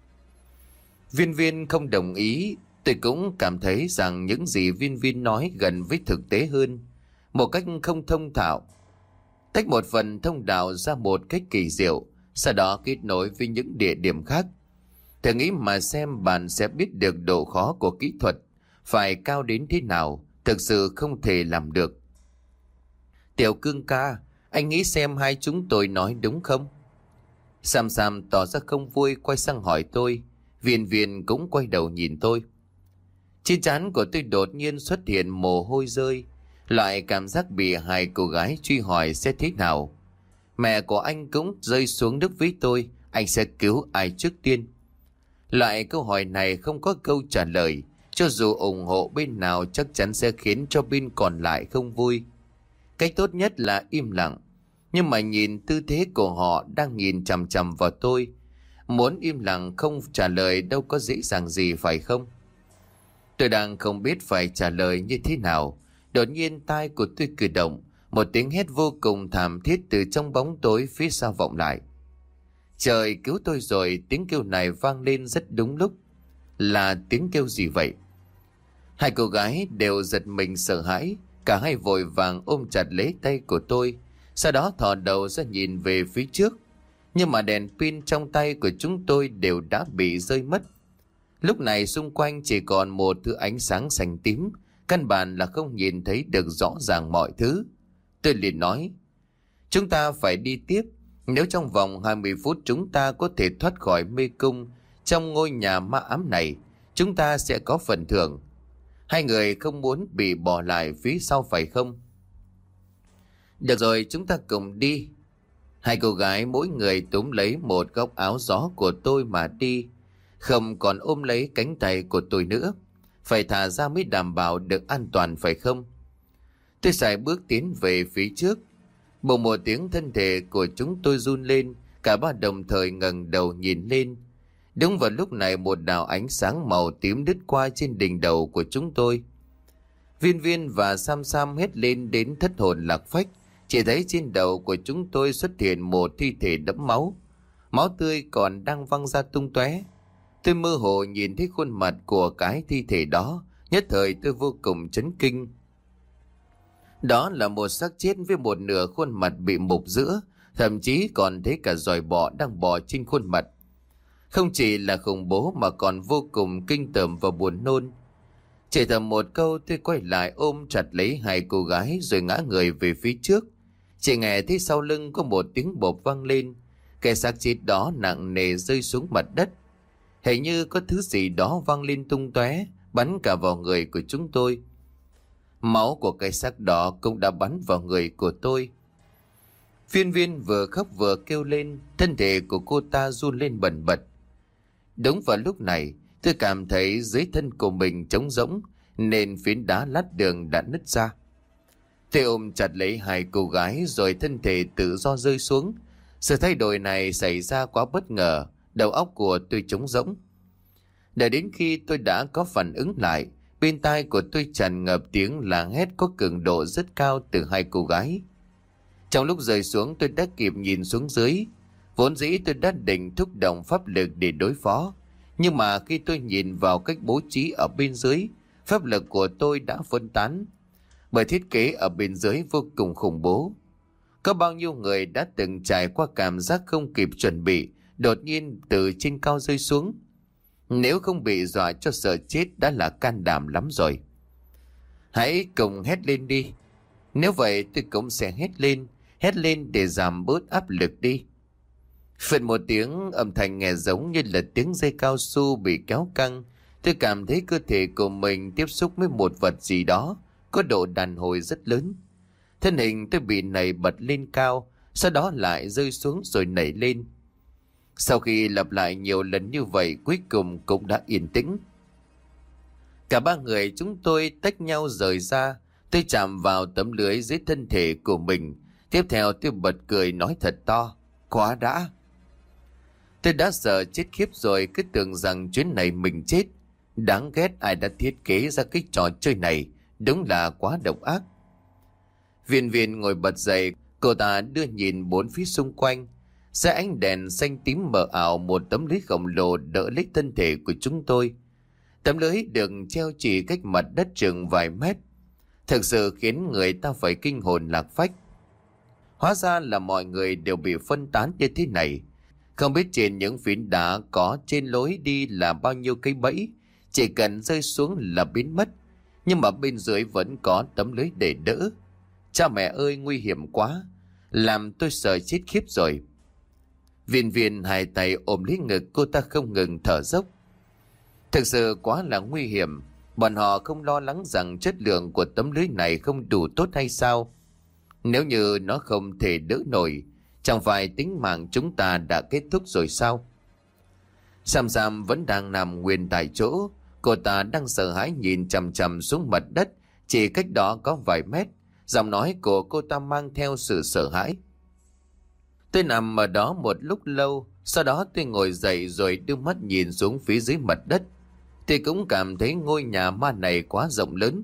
Viên Viên không đồng ý. Tôi cũng cảm thấy rằng những gì Viên Viên nói gần với thực tế hơn. Một cách không thông thạo, tách một phần thông đạo ra một cách kỳ diệu, sau đó kết nối với những địa điểm khác. Thử nghĩ mà xem, bạn sẽ biết được độ khó của kỹ thuật phải cao đến thế nào. Thực sự không thể làm được. Tiểu Cương ca, anh nghĩ xem hai chúng tôi nói đúng không? Sam Sam tỏ ra không vui, quay sang hỏi tôi. Viên Viên cũng quay đầu nhìn tôi. Trên trán của tôi đột nhiên xuất hiện mồ hôi rơi. Loại cảm giác bị hai cô gái truy hỏi sẽ thế nào. Mẹ của anh cũng rơi xuống nước với tôi. Anh sẽ cứu ai trước tiên? Loại câu hỏi này không có câu trả lời. Cho dù ủng hộ bên nào chắc chắn sẽ khiến cho bên còn lại không vui. Cách tốt nhất là im lặng. Nhưng mà nhìn tư thế của họ đang nhìn chằm chằm vào tôi. Muốn im lặng không trả lời đâu có dễ dàng gì, phải không? Tôi đang không biết phải trả lời như thế nào. Đột nhiên tai của tôi cử động. Một tiếng hét vô cùng thảm thiết từ trong bóng tối phía sau vọng lại. Trời cứu tôi rồi! Tiếng kêu này vang lên rất đúng lúc. Là tiếng kêu gì vậy? Hai cô gái đều giật mình sợ hãi. Cả hai vội vàng ôm chặt lấy tay của tôi. Sau đó thò đầu ra nhìn về phía trước. Nhưng mà đèn pin trong tay của chúng tôi đều đã bị rơi mất. Lúc này xung quanh chỉ còn một thứ ánh sáng xanh tím. Căn bản là không nhìn thấy được rõ ràng mọi thứ. Tôi liền nói, chúng ta phải đi tiếp. Nếu trong vòng hai mươi phút chúng ta có thể thoát khỏi mê cung trong ngôi nhà ma ám này, chúng ta sẽ có phần thưởng. Hai người không muốn bị bỏ lại phía sau phải không? Được rồi, chúng ta cùng đi. Hai cô gái mỗi người túm lấy một góc áo gió của tôi mà đi. Không còn ôm lấy cánh tay của tôi nữa. Phải thả ra mới đảm bảo được an toàn phải không? Tôi sải bước tiến về phía trước. Bỗng một tiếng, thân thể của chúng tôi run lên. Cả ba đồng thời ngẩng đầu nhìn lên. Đúng vào lúc này một đạo ánh sáng màu tím đứt qua trên đỉnh đầu của chúng tôi. Viên Viên và Sam Sam hét lên đến thất hồn lạc phách. Chỉ thấy trên đầu của chúng tôi xuất hiện một thi thể đẫm máu. Máu tươi còn đang văng ra tung tóe. Tôi mơ hồ nhìn thấy khuôn mặt của cái thi thể đó. Nhất thời tôi vô cùng chấn kinh. Đó là một xác chết với một nửa khuôn mặt bị mục giữa. Thậm chí còn thấy cả giòi bọ đang bò trên khuôn mặt. Không chỉ là khủng bố mà còn vô cùng kinh tởm và buồn nôn. Chỉ thầm một câu, tôi quay lại ôm chặt lấy hai cô gái rồi ngã người về phía trước. Chỉ nghe thấy sau lưng có một tiếng bộp vang lên. Cái xác chết đó nặng nề rơi xuống mặt đất. Hình như có thứ gì đó vang lên tung tóe, bắn cả vào người của chúng tôi. Máu của cái xác đó cũng đã bắn vào người của tôi. Viên Viên vừa khóc vừa kêu lên, thân thể của cô ta run lên bần bật. Đúng vào lúc này, tôi cảm thấy dưới thân của mình trống rỗng, nên phiến đá lát đường đã nứt ra. Tôi ôm chặt lấy hai cô gái rồi thân thể tự do rơi xuống. Sự thay đổi này xảy ra quá bất ngờ, đầu óc của tôi trống rỗng. Đợi đến khi tôi đã có phản ứng lại, bên tai của tôi tràn ngập tiếng la hét có cường độ rất cao từ hai cô gái. Trong lúc rơi xuống tôi đã kịp nhìn xuống dưới. Vốn dĩ tôi đã định thúc động pháp lực để đối phó. Nhưng mà khi tôi nhìn vào cách bố trí ở bên dưới, pháp lực của tôi đã phân tán. Bởi thiết kế ở bên dưới vô cùng khủng bố. Có bao nhiêu người đã từng trải qua cảm giác không kịp chuẩn bị, đột nhiên từ trên cao rơi xuống. Nếu không bị dọa cho sợ chết đã là can đảm lắm rồi. Hãy cùng hét lên đi. Nếu vậy tôi cũng sẽ hét lên. Hét lên để giảm bớt áp lực đi. Phật một tiếng, âm thanh nghe giống như là tiếng dây cao su bị kéo căng. Tôi cảm thấy cơ thể của mình tiếp xúc với một vật gì đó có độ đàn hồi rất lớn. Thân hình tôi bị nảy bật lên cao, sau đó lại rơi xuống rồi nảy lên. Sau khi lặp lại nhiều lần như vậy, cuối cùng cũng đã yên tĩnh. Cả ba người chúng tôi tách nhau rời ra. Tôi chạm vào tấm lưới dưới thân thể của mình. Tiếp theo tôi bật cười nói thật to. Quá đã! Tôi đã sợ chết khiếp rồi, cứ tưởng rằng chuyến này mình chết. Đáng ghét ai đã thiết kế ra cái trò chơi này, đúng là quá độc ác. Viên Viên ngồi bật dậy, cô ta đưa nhìn bốn phía xung quanh. Dưới ánh đèn xanh tím mờ ảo, một tấm lưới khổng lồ đỡ lấy thân thể của chúng tôi. Tấm lưới được treo chỉ cách mặt đất chừng vài mét, thực sự khiến người ta phải kinh hồn lạc phách. Hóa ra là mọi người đều bị phân tán như thế này. Không biết trên những phiến đá có trên lối đi là bao nhiêu cây bẫy, chỉ cần rơi xuống là biến mất. Nhưng mà bên dưới vẫn có tấm lưới để đỡ. Cha mẹ ơi, nguy hiểm quá, làm tôi sợ chết khiếp rồi. Viên Viên hai tay ôm lấy ngực, cô ta không ngừng thở dốc. Thực sự quá là nguy hiểm. Bọn họ không lo lắng rằng chất lượng của tấm lưới này không đủ tốt hay sao? Nếu như nó không thể đỡ nổi, chẳng phải tính mạng chúng ta đã kết thúc rồi sao? Sam Sam vẫn đang nằm nguyên tại chỗ. Cô ta đang sợ hãi nhìn chằm chằm xuống mặt đất, chỉ cách đó có vài mét. Giọng nói của cô ta mang theo sự sợ hãi. Tôi nằm ở đó một lúc lâu, sau đó tôi ngồi dậy rồi đưa mắt nhìn xuống phía dưới mặt đất. Tôi cũng cảm thấy ngôi nhà ma này quá rộng lớn.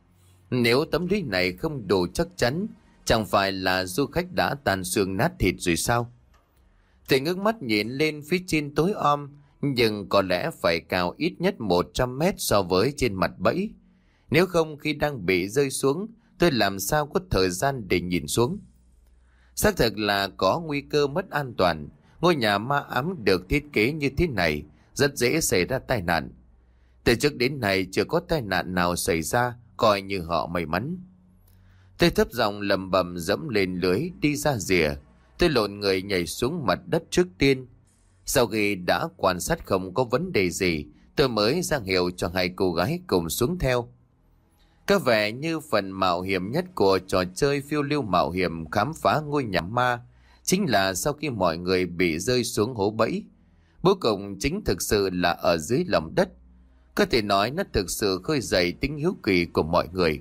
Nếu tấm lưới này không đủ chắc chắn, chẳng phải là du khách đã tàn xương nát thịt rồi sao? Tôi ngước mắt nhìn lên phía trên tối om, nhưng có lẽ phải cao ít nhất một trăm mét so với trên mặt bẫy. Nếu không khi đang bị rơi xuống, tôi làm sao có thời gian để nhìn xuống. Xác thực là có nguy cơ mất an toàn. Ngôi nhà ma ám được thiết kế như thế này, rất dễ xảy ra tai nạn. Từ trước đến nay chưa có tai nạn nào xảy ra, coi như họ may mắn. Tôi thấp giọng lầm bầm dẫm lên lưới đi ra rìa. Tôi lộn người nhảy xuống mặt đất trước tiên. Sau khi đã quan sát không có vấn đề gì, tôi mới ra hiệu cho hai cô gái cùng xuống theo. Có vẻ như phần mạo hiểm nhất của trò chơi phiêu lưu mạo hiểm khám phá ngôi nhà ma chính là sau khi mọi người bị rơi xuống hố bẫy. Cuối cùng chính thực sự là ở dưới lòng đất. Có thể nói nó thực sự khơi dậy tính hiếu kỳ của mọi người.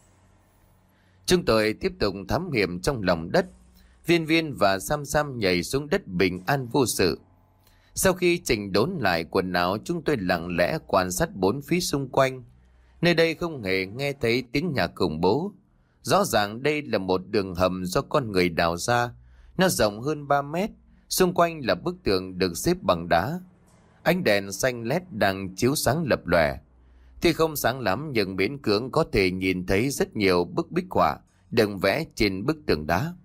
Chúng tôi tiếp tục thám hiểm trong lòng đất. Viên Viên và Sam Sam nhảy xuống đất bình an vô sự. Sau khi chỉnh đốn lại quần áo, chúng tôi lặng lẽ quan sát bốn phía xung quanh. Nơi đây không hề nghe thấy tiếng nhạc khủng bố. Rõ ràng đây là một đường hầm do con người đào ra. Nó rộng hơn ba mét. Xung quanh là bức tường được xếp bằng đá. Ánh đèn xanh lét đang chiếu sáng lập lòe. Tuy không sáng lắm nhưng miễn cưỡng có thể nhìn thấy rất nhiều bức bích họa được vẽ trên bức tường đá.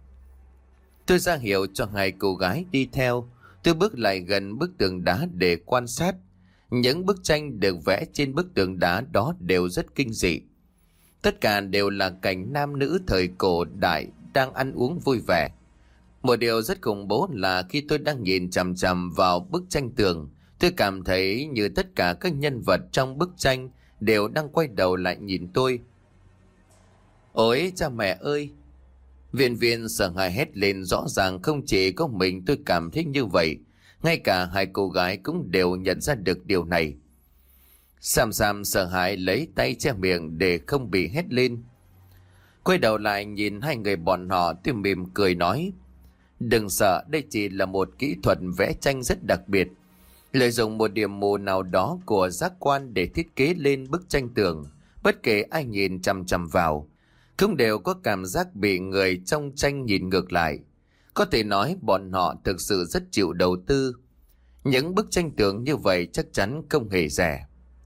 Tôi ra hiệu cho hai cô gái đi theo. Tôi bước lại gần bức tường đá để quan sát. Những bức tranh được vẽ trên bức tường đá đó đều rất kinh dị. Tất cả đều là cảnh nam nữ thời cổ đại đang ăn uống vui vẻ. Một điều rất khủng bố là khi tôi đang nhìn chằm chằm vào bức tranh tường, tôi cảm thấy như tất cả các nhân vật trong bức tranh đều đang quay đầu lại nhìn tôi. Ôi cha mẹ ơi! Viên Viên sợ hãi hét lên, rõ ràng không chỉ có mình tôi cảm thấy như vậy. Ngay cả hai cô gái cũng đều nhận ra được điều này. Sam Sam sợ hãi lấy tay che miệng để không bị hét lên. Quay đầu lại nhìn hai người bọn họ, tôi mỉm cười nói: đừng sợ, đây chỉ là một kỹ thuật vẽ tranh rất đặc biệt. Lợi dụng một điểm mù nào đó của giác quan để thiết kế lên bức tranh tường. Bất kể ai nhìn chằm chằm vào, cũng đều có cảm giác bị người trong tranh nhìn ngược lại. Có thể nói bọn họ thực sự rất chịu đầu tư. Những bức tranh tường như vậy chắc chắn không hề rẻ.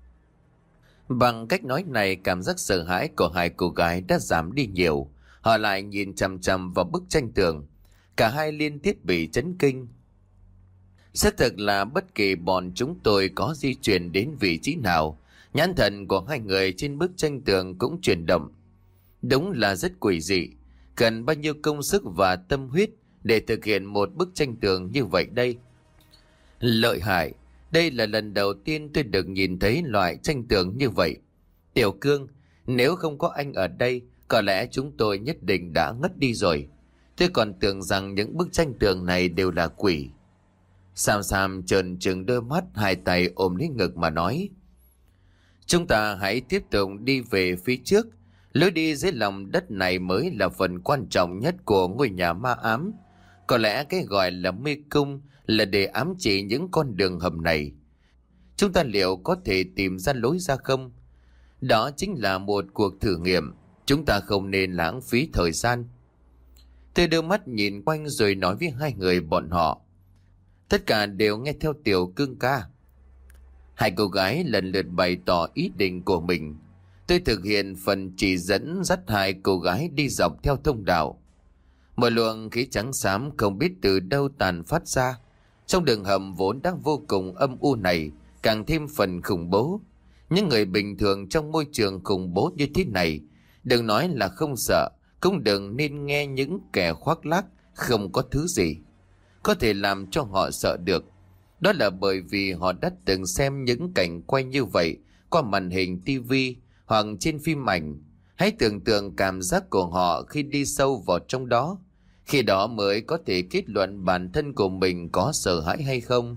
Bằng cách nói này, cảm giác sợ hãi của hai cô gái đã giảm đi nhiều. Họ lại nhìn chằm chằm vào bức tranh tường. Cả hai liên tiếp bị chấn kinh. Xác thực là bất kỳ bọn chúng tôi có di chuyển đến vị trí nào, nhãn thần của hai người trên bức tranh tường cũng chuyển động. Đúng là rất quỷ dị. Cần bao nhiêu công sức và tâm huyết để thực hiện một bức tranh tường như vậy đây? Lợi hại. Đây là lần đầu tiên tôi được nhìn thấy loại tranh tường như vậy. Tiểu Cương, nếu không có anh ở đây, có lẽ chúng tôi nhất định đã ngất đi rồi. Tôi còn tưởng rằng những bức tranh tường này đều là quỷ. Sam Sam trợn trừng đôi mắt, hai tay ôm lấy ngực mà nói: chúng ta hãy tiếp tục đi về phía trước. Lối đi dưới lòng đất này mới là phần quan trọng nhất của ngôi nhà ma ám. Có lẽ cái gọi là mê cung là để ám chỉ những con đường hầm này. Chúng ta liệu có thể tìm ra lối ra không? Đó chính là một cuộc thử nghiệm. Chúng ta không nên lãng phí thời gian. Tôi đưa mắt nhìn quanh rồi nói với hai người bọn họ. Tất cả đều nghe theo Tiểu Cương ca. Hai cô gái lần lượt bày tỏ ý định của mình. Tôi thực hiện phần chỉ dẫn dắt hai cô gái đi dọc theo thông đạo. Một luồng khí trắng xám không biết từ đâu tàn phát ra. Trong đường hầm vốn đang vô cùng âm u này càng thêm phần khủng bố. Những người bình thường trong môi trường khủng bố như thế này, đừng nói là không sợ, cũng đừng nên nghe những kẻ khoác lác không có thứ gì có thể làm cho họ sợ được. Đó là bởi vì họ đã từng xem những cảnh quay như vậy qua màn hình tivi hoặc trên phim ảnh. Hãy tưởng tượng cảm giác của họ khi đi sâu vào trong đó. Khi đó mới có thể kết luận bản thân của mình có sợ hãi hay không.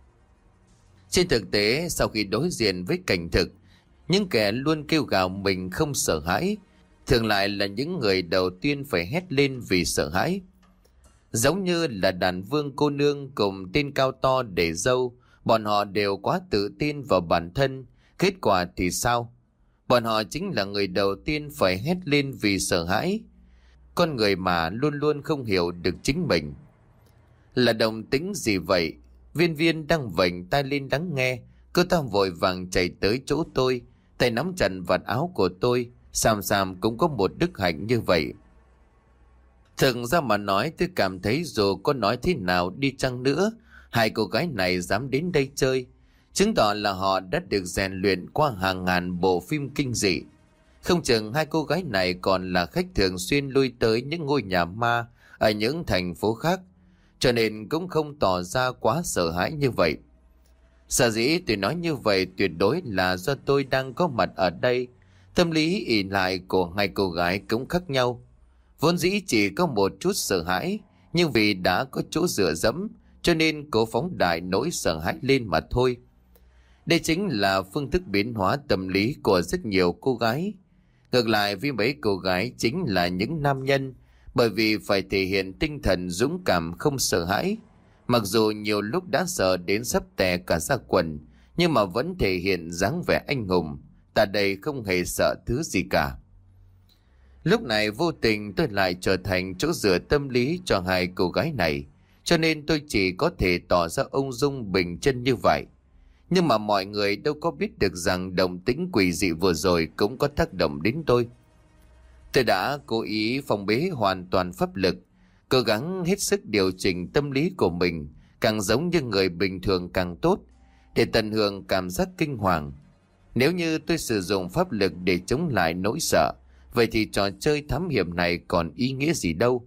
Trên thực tế, sau khi đối diện với cảnh thực, những kẻ luôn kêu gào mình không sợ hãi thường lại là những người đầu tiên phải hét lên vì sợ hãi. Giống như là đàn vương cô nương cùng tên cao to để dâu, bọn họ đều quá tự tin vào bản thân. Kết quả thì sao? Bọn họ chính là người đầu tiên phải hét lên vì sợ hãi. Con người mà luôn luôn không hiểu được chính mình. Là đồng tính gì vậy? Viên Viên đang vểnh tai lên lắng nghe. Cô ta vội vàng chạy tới chỗ tôi, tay nắm chặt vạt áo của tôi. Sam Sam cũng có một đức hạnh như vậy. Thực ra mà nói, tôi cảm thấy dù có nói thế nào đi chăng nữa, hai cô gái này dám đến đây chơi, chứng tỏ là họ đã được rèn luyện qua hàng ngàn bộ phim kinh dị. Không chừng hai cô gái này còn là khách thường xuyên lui tới những ngôi nhà ma ở những thành phố khác, cho nên cũng không tỏ ra quá sợ hãi như vậy. Sở dĩ tôi nói như vậy tuyệt đối là do tôi đang có mặt ở đây. Tâm lý ỷ lại của hai cô gái cũng khác nhau. Vốn dĩ chỉ có một chút sợ hãi, nhưng vì đã có chỗ dựa dẫm, cho nên cố phóng đại nỗi sợ hãi lên mà thôi. Đây chính là phương thức biến hóa tâm lý của rất nhiều cô gái. Ngược lại với mấy cô gái chính là những nam nhân, bởi vì phải thể hiện tinh thần dũng cảm không sợ hãi. Mặc dù nhiều lúc đã sợ đến sắp tè cả ra quần, nhưng mà vẫn thể hiện dáng vẻ anh hùng. Ta đây không hề sợ thứ gì cả. Lúc này vô tình tôi lại trở thành chỗ dựa tâm lý cho hai cô gái này, cho nên tôi chỉ có thể tỏ ra ung dung bình chân như vậy. Nhưng mà mọi người đâu có biết được rằng động tĩnh quỷ dị vừa rồi cũng có tác động đến tôi. Tôi đã cố ý phòng bế hoàn toàn pháp lực, cố gắng hết sức điều chỉnh tâm lý của mình, càng giống như người bình thường càng tốt, để tận hưởng cảm giác kinh hoàng. Nếu như tôi sử dụng pháp lực để chống lại nỗi sợ, vậy thì trò chơi thám hiểm này còn ý nghĩa gì đâu.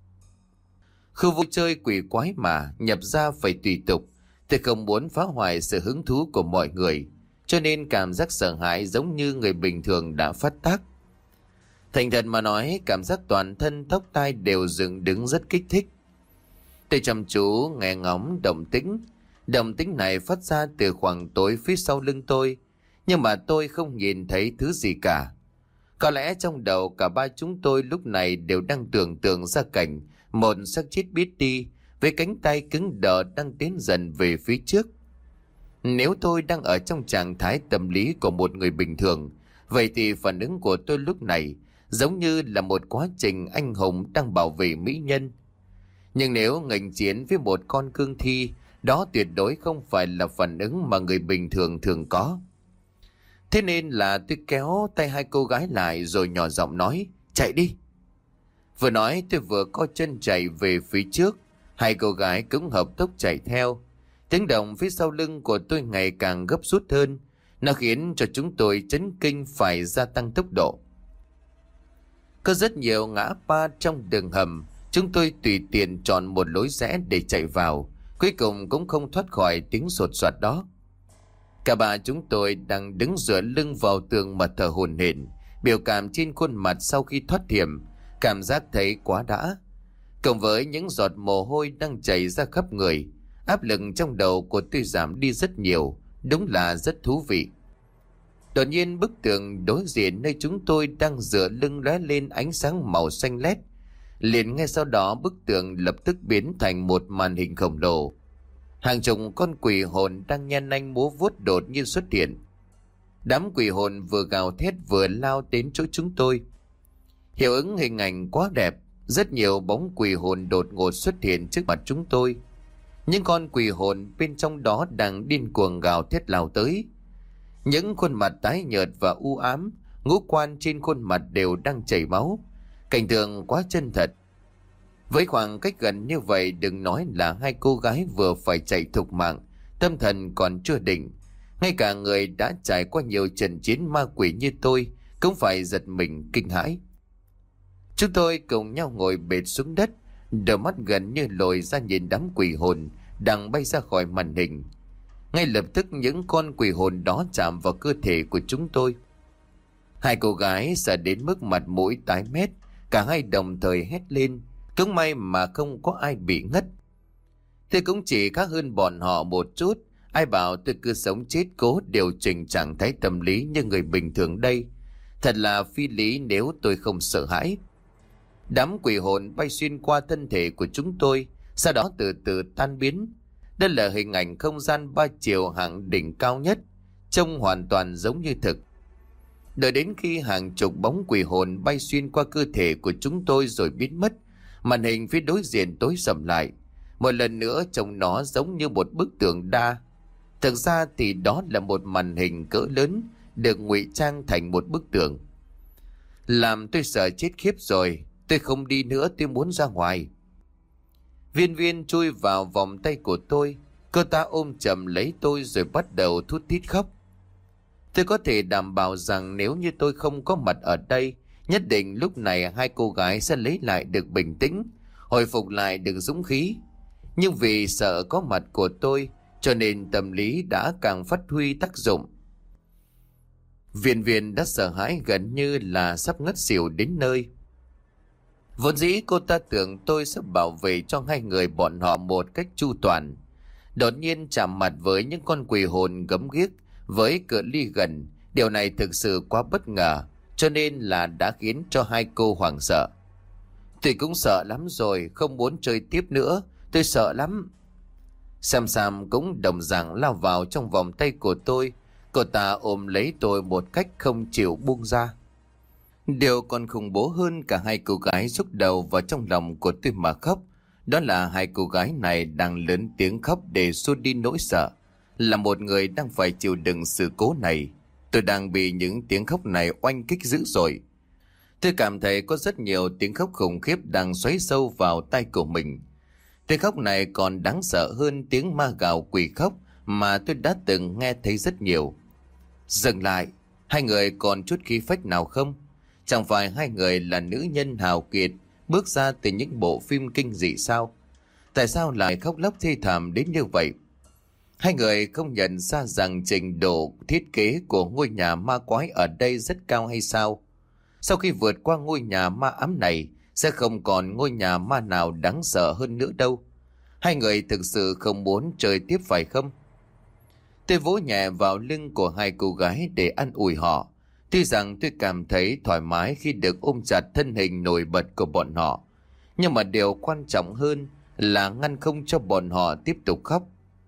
Khu vui chơi quỷ quái mà, nhập ra phải tùy tục. Tôi không muốn phá hoại sự hứng thú của mọi người, cho nên cảm giác sợ hãi giống như người bình thường đã phát tác. Thành thật mà nói, cảm giác toàn thân tóc tai đều dựng đứng rất kích thích. Tôi chăm chú nghe ngóng động tĩnh. Động tĩnh này phát ra từ khoảng tối phía sau lưng tôi, nhưng mà tôi không nhìn thấy thứ gì cả. Có lẽ trong đầu cả ba chúng tôi lúc này đều đang tưởng tượng ra cảnh một xác chết biết đi với cánh tay cứng đờ đang tiến dần về phía trước. Nếu tôi đang ở trong trạng thái tâm lý của một người bình thường, vậy thì phản ứng của tôi lúc này giống như là một quá trình anh hùng đang bảo vệ mỹ nhân. Nhưng nếu nghênh chiến với một con cương thi, đó tuyệt đối không phải là phản ứng mà người bình thường thường có. Thế nên là tôi kéo tay hai cô gái lại rồi nhỏ giọng nói, chạy đi. Vừa nói tôi vừa co chân chạy về phía trước, hai cô gái cũng hợp tốc chạy theo. Tiếng động phía sau lưng của tôi ngày càng gấp rút hơn, nó khiến cho chúng tôi chấn kinh phải gia tăng tốc độ. Có rất nhiều ngã ba trong đường hầm, chúng tôi tùy tiện chọn một lối rẽ để chạy vào, cuối cùng cũng không thoát khỏi tiếng sột soạt đó. Cả ba chúng tôi đang đứng dựa lưng vào tường mà thở hổn hển, biểu cảm trên khuôn mặt sau khi thoát hiểm, cảm giác thấy quá đã. Cộng với những giọt mồ hôi đang chảy ra khắp người, áp lực trong đầu của tôi giảm đi rất nhiều, đúng là rất thú vị. Đột nhiên bức tường đối diện nơi chúng tôi đang dựa lưng lóe lên ánh sáng màu xanh lét. Liền ngay sau đó bức tường lập tức biến thành một màn hình khổng lồ. Hàng chục con quỷ hồn đang nhen nanh múa vuốt đột nhiên xuất hiện. Đám quỷ hồn vừa gào thét vừa lao đến chỗ chúng tôi. Hiệu ứng hình ảnh quá đẹp, rất nhiều bóng quỷ hồn đột ngột xuất hiện trước mặt chúng tôi. Những con quỷ hồn bên trong đó đang điên cuồng gào thét lao tới. Những khuôn mặt tái nhợt và u ám, ngũ quan trên khuôn mặt đều đang chảy máu. Cảnh tượng quá chân thật. Với khoảng cách gần như vậy, đừng nói là hai cô gái vừa phải chạy thục mạng, tâm thần còn chưa định. Ngay cả người đã trải qua nhiều trận chiến ma quỷ như tôi cũng phải giật mình kinh hãi. Chúng tôi cùng nhau ngồi bệt xuống đất, đôi mắt gần như lồi ra nhìn đám quỷ hồn đang bay ra khỏi màn hình. Ngay lập tức những con quỷ hồn đó chạm vào cơ thể của chúng tôi. Hai cô gái sợ đến mức mặt mũi tái mét, cả hai đồng thời hét lên. Cũng may mà không có ai bị ngất. Thế cũng chỉ khác hơn bọn họ một chút. Ai bảo tôi cứ sống chết cố điều chỉnh trạng thái tâm lý như người bình thường đây. Thật là phi lý nếu tôi không sợ hãi. Đám quỷ hồn bay xuyên qua thân thể của chúng tôi, sau đó từ từ tan biến. Đây là hình ảnh không gian ba chiều hạng đỉnh cao nhất, trông hoàn toàn giống như thực. Đợi đến khi hàng chục bóng quỷ hồn bay xuyên qua cơ thể của chúng tôi rồi biến mất, màn hình phía đối diện tối sầm lại. Một lần nữa trông nó giống như một bức tượng đa. Thực ra thì đó là một màn hình cỡ lớn được ngụy trang thành một bức tượng. Làm tôi sợ chết khiếp rồi. Tôi không đi nữa, tôi muốn ra ngoài. Viên Viên chui vào vòng tay của tôi. Cô ta ôm chầm lấy tôi rồi bắt đầu thút thít khóc. Tôi có thể đảm bảo rằng nếu như tôi không có mặt ở đây, nhất định lúc này hai cô gái sẽ lấy lại được bình tĩnh, hồi phục lại được dũng khí. Nhưng vì sợ có mặt của tôi, cho nên tâm lý đã càng phát huy tác dụng. Viên Viên đã sợ hãi gần như là sắp ngất xỉu đến nơi. Vốn dĩ cô ta tưởng tôi sẽ bảo vệ cho hai người bọn họ một cách chu toàn. Đột nhiên chạm mặt với những con quỷ hồn gấm ghiếc với cự ly gần, điều này thực sự quá bất ngờ, cho nên là đã khiến cho hai cô hoảng sợ. Tôi cũng sợ lắm rồi, không muốn chơi tiếp nữa, tôi sợ lắm. Sam Sam cũng đồng dạng lao vào trong vòng tay của tôi. Cô ta ôm lấy tôi một cách không chịu buông ra. Điều còn khủng bố hơn, cả hai cô gái rúc đầu vào trong lòng của tôi mà khóc. Đó là hai cô gái này đang lớn tiếng khóc để xua đi nỗi sợ. Là một người đang phải chịu đựng sự cố này, tôi đang bị những tiếng khóc này oanh kích dữ dội. Tôi cảm thấy có rất nhiều tiếng khóc khủng khiếp đang xoáy sâu vào tai của mình. Tiếng khóc này còn đáng sợ hơn tiếng ma gào quỷ khóc mà tôi đã từng nghe thấy rất nhiều. Dừng lại, hai người còn chút khí phách nào không? Chẳng phải hai người là nữ nhân hào kiệt bước ra từ những bộ phim kinh dị sao? Tại sao lại khóc lóc thê thảm đến như vậy? Hai người không nhận ra rằng trình độ thiết kế của ngôi nhà ma quái ở đây rất cao hay sao? Sau khi vượt qua ngôi nhà ma ám này, sẽ không còn ngôi nhà ma nào đáng sợ hơn nữa đâu. Hai người thực sự không muốn chơi tiếp phải không? Tôi vỗ nhẹ vào lưng của hai cô gái để an ủi họ. Tuy rằng tôi cảm thấy thoải mái khi được ôm chặt thân hình nổi bật của bọn họ, nhưng mà điều quan trọng hơn là ngăn không cho bọn họ tiếp tục khóc.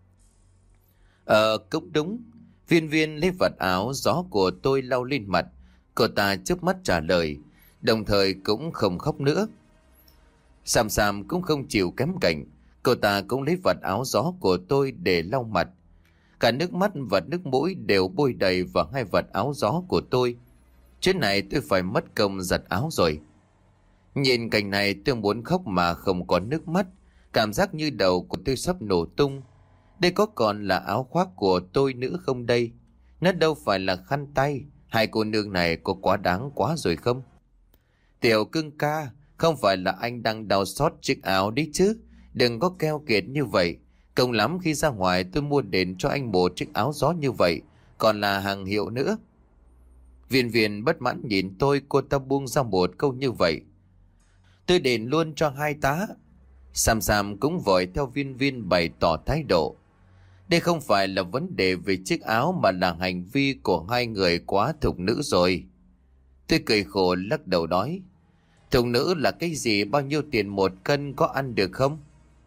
Ờ, cũng đúng. Viên Viên lấy vật áo gió của tôi lau lên mặt. Cô ta chớp mắt trả lời, đồng thời cũng không khóc nữa. Sam Sam cũng không chịu kém cạnh. Cô ta cũng lấy vật áo gió của tôi để lau mặt. Cả nước mắt và nước mũi đều bôi đầy vào hai vật áo gió của tôi. Chuyến này tôi phải mất công giặt áo rồi. Nhìn cảnh này tôi muốn khóc mà không có nước mắt. Cảm giác như đầu của tôi sắp nổ tung. Đây có còn là áo khoác của tôi nữa không đây? Nó đâu phải là khăn tay. Hai cô nương này có quá đáng quá rồi không? Tiểu Cưng ca, không phải là anh đang đau xót chiếc áo đấy chứ? Đừng có keo kiệt như vậy. Công lắm khi ra ngoài tôi mua đền cho anh một chiếc áo gió như vậy, còn là hàng hiệu nữa. Viên Viên bất mãn nhìn tôi, cô ta buông ra một câu như vậy. Tôi đền luôn cho hai tá. Sam Sam cũng vội theo Viên Viên bày tỏ thái độ. Đây không phải là vấn đề về chiếc áo mà là hành vi của hai người quá thục nữ rồi. Tôi cười khổ lắc đầu nói, thục nữ là cái gì, bao nhiêu tiền một cân, có ăn được không?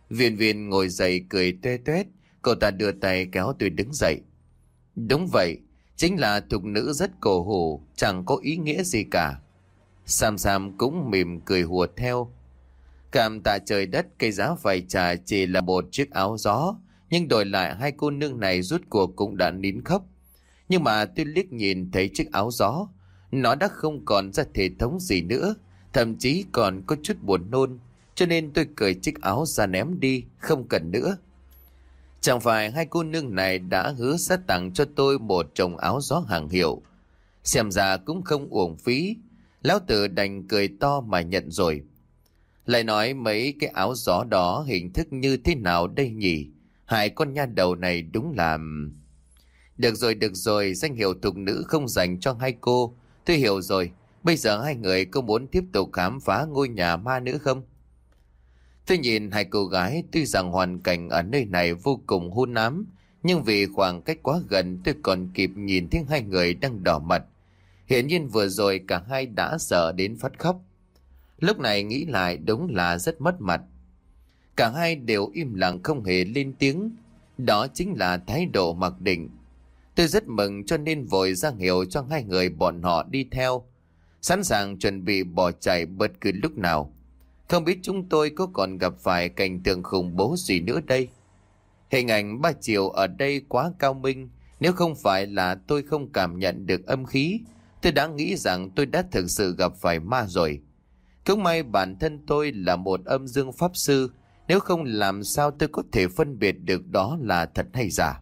Viên Viên ngồi dậy cười tuê tuét. Cậu ta đưa tay kéo tôi đứng dậy. Đúng vậy, chính là thục nữ rất cổ hủ, chẳng có ý nghĩa gì cả. Sam Sam cũng mỉm cười hùa theo. Cảm tạ trời đất, cây giá phải trả chỉ là một chiếc áo gió, nhưng đổi lại hai cô nương này rút cuộc cũng đã nín khóc. Nhưng mà tôi liếc nhìn thấy chiếc áo gió, nó đã không còn ra thể thống gì nữa, thậm chí còn có chút buồn nôn, cho nên tôi cởi chiếc áo ra ném đi, không cần nữa. Chẳng phải hai cô nương này đã hứa sẽ tặng cho tôi một chồng áo gió hàng hiệu. Xem ra cũng không uổng phí, lão tử đành cười to mà nhận rồi. Lại nói mấy cái áo gió đó hình thức như thế nào đây nhỉ? Hai con nha đầu này đúng là... Được rồi, được rồi, danh hiệu thục nữ không dành cho hai cô. Tôi hiểu rồi, bây giờ hai người có muốn tiếp tục khám phá ngôi nhà ma nữa không? Tôi nhìn hai cô gái, tuy rằng hoàn cảnh ở nơi này vô cùng hôn ám, nhưng vì khoảng cách quá gần tôi còn kịp nhìn thấy hai người đang đỏ mặt. Hiển nhiên vừa rồi cả hai đã sợ đến phát khóc. Lúc này nghĩ lại đúng là rất mất mặt. Cả hai đều im lặng không hề lên tiếng. Đó chính là thái độ mặc định. Tôi rất mừng cho nên vội ra hiệu cho hai người bọn họ đi theo, sẵn sàng chuẩn bị bỏ chạy bất cứ lúc nào. Không biết chúng tôi có còn gặp phải cảnh tượng khủng bố gì nữa đây. Hình ảnh ba chiều ở đây quá cao minh. Nếu không phải là tôi không cảm nhận được âm khí, tôi đã nghĩ rằng tôi đã thực sự gặp phải ma rồi. Cũng may bản thân tôi là một âm dương pháp sư, nếu không làm sao tôi có thể phân biệt được đó là thật hay giả.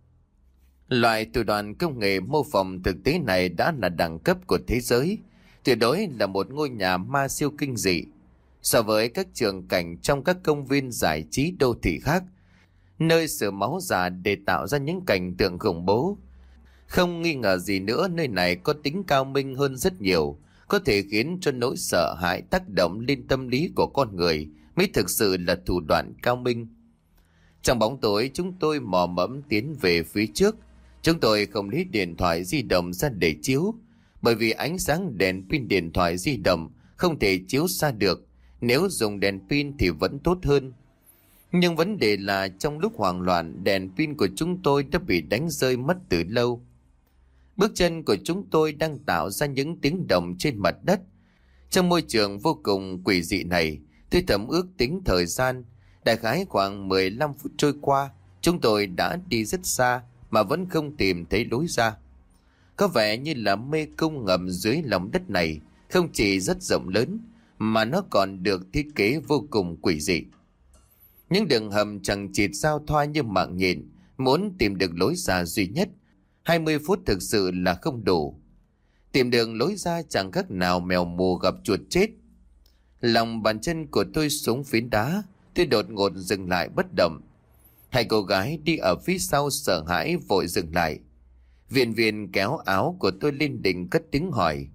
Loại thủ đoạn công nghệ mô phỏng thực tế này đã là đẳng cấp của thế giới, tuyệt đối là một ngôi nhà ma siêu kinh dị. So với các trường cảnh trong các công viên giải trí đô thị khác, nơi sử máu giả để tạo ra những cảnh tượng khủng bố, không nghi ngờ gì nữa nơi này có tính cao minh hơn rất nhiều, có thể khiến cho nỗi sợ hãi tác động lên tâm lý của con người mới thực sự là thủ đoạn cao minh. Trong bóng tối chúng tôi mò mẫm tiến về phía trước. Chúng tôi không lấy điện thoại di động ra để chiếu, bởi vì ánh sáng đèn pin điện thoại di động không thể chiếu xa được. Nếu dùng đèn pin thì vẫn tốt hơn. Nhưng vấn đề là trong lúc hoảng loạn, đèn pin của chúng tôi đã bị đánh rơi mất từ lâu. Bước chân của chúng tôi đang tạo ra những tiếng động trên mặt đất. Trong môi trường vô cùng quỷ dị này, tôi thầm ước tính thời gian. Đại khái khoảng mười lăm phút trôi qua, chúng tôi đã đi rất xa mà vẫn không tìm thấy lối ra. Có vẻ như là mê cung ngầm dưới lòng đất này không chỉ rất rộng lớn, mà nó còn được thiết kế vô cùng quỷ dị. Những đường hầm chẳng chịt giao thoa như mạng nhện, muốn tìm được lối ra duy nhất, hai mươi phút thực sự là không đủ. Tìm đường lối ra chẳng khác nào mèo mù gặp chuột chết. Lòng bàn chân của tôi xuống phiến đá, tôi đột ngột dừng lại bất động. Hai cô gái đi ở phía sau sợ hãi vội dừng lại. Viên Viên kéo áo của tôi lên đỉnh cất tiếng hỏi.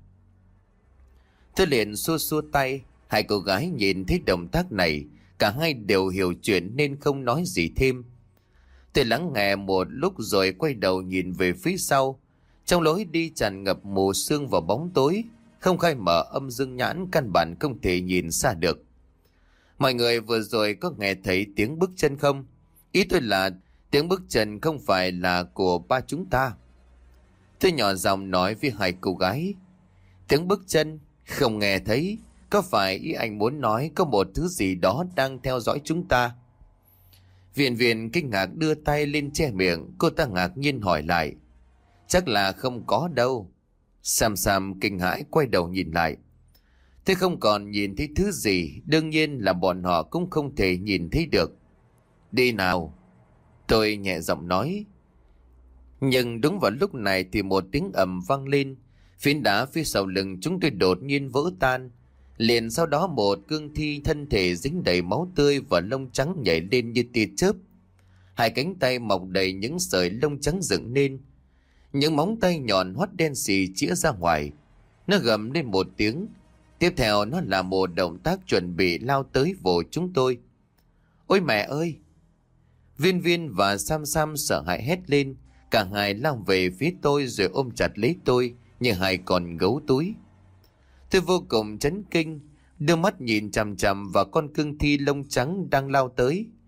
Tôi liền xua xua tay. Hai cô gái nhìn thấy động tác này, cả hai đều hiểu chuyện nên không nói gì thêm. Tôi lắng nghe một lúc rồi quay đầu nhìn về phía sau. Trong lối đi tràn ngập mù sương và bóng tối, không khai mở âm dương nhãn căn bản không thể nhìn xa được. Mọi người vừa rồi có nghe thấy tiếng bước chân không? Ý tôi là tiếng bước chân không phải là của ba chúng ta. Tôi nhỏ giọng nói với hai cô gái. Tiếng bước chân không nghe thấy. Có phải ý anh muốn nói có một thứ gì đó đang theo dõi chúng ta? Viên Viên kinh ngạc đưa tay lên che miệng. Cô ta ngạc nhiên hỏi lại. Chắc là không có đâu. Sam Sam kinh hãi quay đầu nhìn lại. Tôi không còn nhìn thấy thứ gì. Đương nhiên là bọn họ cũng không thể nhìn thấy được. Đi nào. Tôi nhẹ giọng nói. Nhưng đúng vào lúc này thì một tiếng ầm vang lên. Phiến đá phía sau lưng chúng tôi đột nhiên vỡ tan. Liền sau đó một cương thi thân thể dính đầy máu tươi và lông trắng nhảy lên như tia chớp. Hai cánh tay mọc đầy những sợi lông trắng dựng lên. Những móng tay nhọn hoắt đen xì chĩa ra ngoài. Nó gầm lên một tiếng. Tiếp theo nó là một động tác chuẩn bị lao tới vồ chúng tôi. Ôi mẹ ơi! Viên Viên và Sam Sam sợ hãi hét lên. Cả hai lao về phía tôi rồi ôm chặt lấy tôi như hai con gấu túi. Tôi vô cùng chấn kinh, đưa mắt nhìn chằm chằm vào con cương thi lông trắng đang lao tới.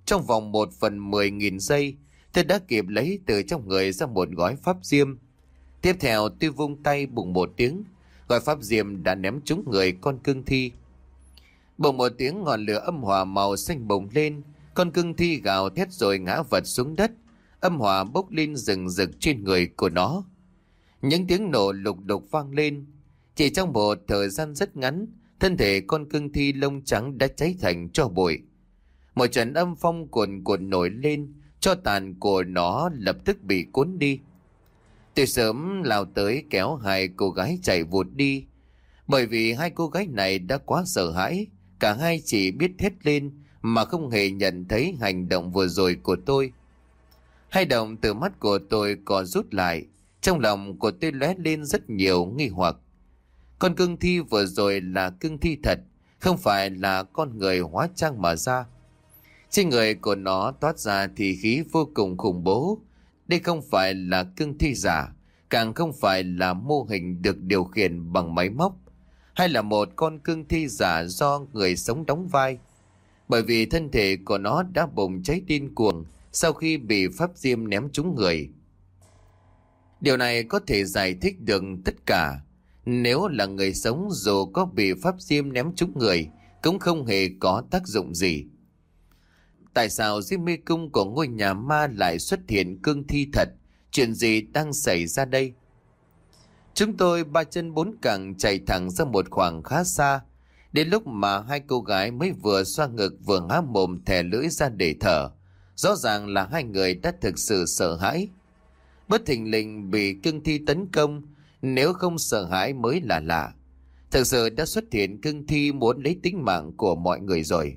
Trong vòng một phần mười nghìn giây, tôi đã kịp lấy từ trong người ra một gói pháp diêm. Tiếp theo tôi vung tay bùng một tiếng, gói pháp diêm đã ném trúng người con cương thi. Bùng một tiếng, ngọn lửa âm hỏa màu xanh bùng lên, con cương thi gào thét rồi ngã vật xuống đất. Âm hỏa bốc lên rừng rực trên người của nó. Những tiếng nổ lục đục vang lên. Chỉ trong một thời gian rất ngắn, thân thể con cương thi lông trắng đã cháy thành tro bụi. Một trận âm phong cuồn cuộn nổi lên, tro tàn của nó lập tức bị cuốn đi. Tôi sớm lao tới kéo hai cô gái chạy vụt đi. Bởi vì hai cô gái này đã quá sợ hãi, cả hai chỉ biết thét lên mà không hề nhận thấy hành động vừa rồi của tôi. Hai đồng từ mắt của tôi có rút lại, trong lòng của tôi lóe lên rất nhiều nghi hoặc. Con cương thi vừa rồi là cương thi thật, không phải là con người hóa trang mà ra. Trên người của nó toát ra thì khí vô cùng khủng bố. Đây không phải là cương thi giả, càng không phải là mô hình được điều khiển bằng máy móc, hay là một con cương thi giả do người sống đóng vai. Bởi vì thân thể của nó đã bùng cháy điên cuồng sau khi bị pháp diêm ném trúng người. Điều này có thể giải thích được tất cả. Nếu là người sống, dù có bị pháp diêm ném trúng người cũng không hề có tác dụng gì. Tại sao dưới mê cung của ngôi nhà ma lại xuất hiện cương thi thật? Chuyện gì đang xảy ra đây? Chúng tôi ba chân bốn cẳng chạy thẳng ra một khoảng khá xa. Đến lúc mà hai cô gái mới vừa xoa ngực vừa há mồm thè lưỡi ra để thở. Rõ ràng là hai người đã thực sự sợ hãi. Bất thình lình bị cương thi tấn công, nếu không sợ hãi mới là lạ. Thực sự đã xuất hiện cương thi muốn lấy tính mạng của mọi người rồi.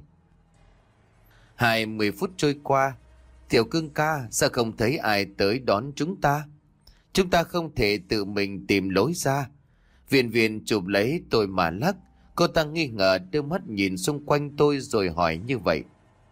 Hai mươi phút trôi qua. Tiểu cương ca, sao không thấy ai tới đón chúng ta? Chúng ta không thể tự mình tìm lối ra. Viên viên chụp lấy tôi mà lắc. Cô ta nghi ngờ đưa mắt nhìn xung quanh tôi rồi hỏi như vậy.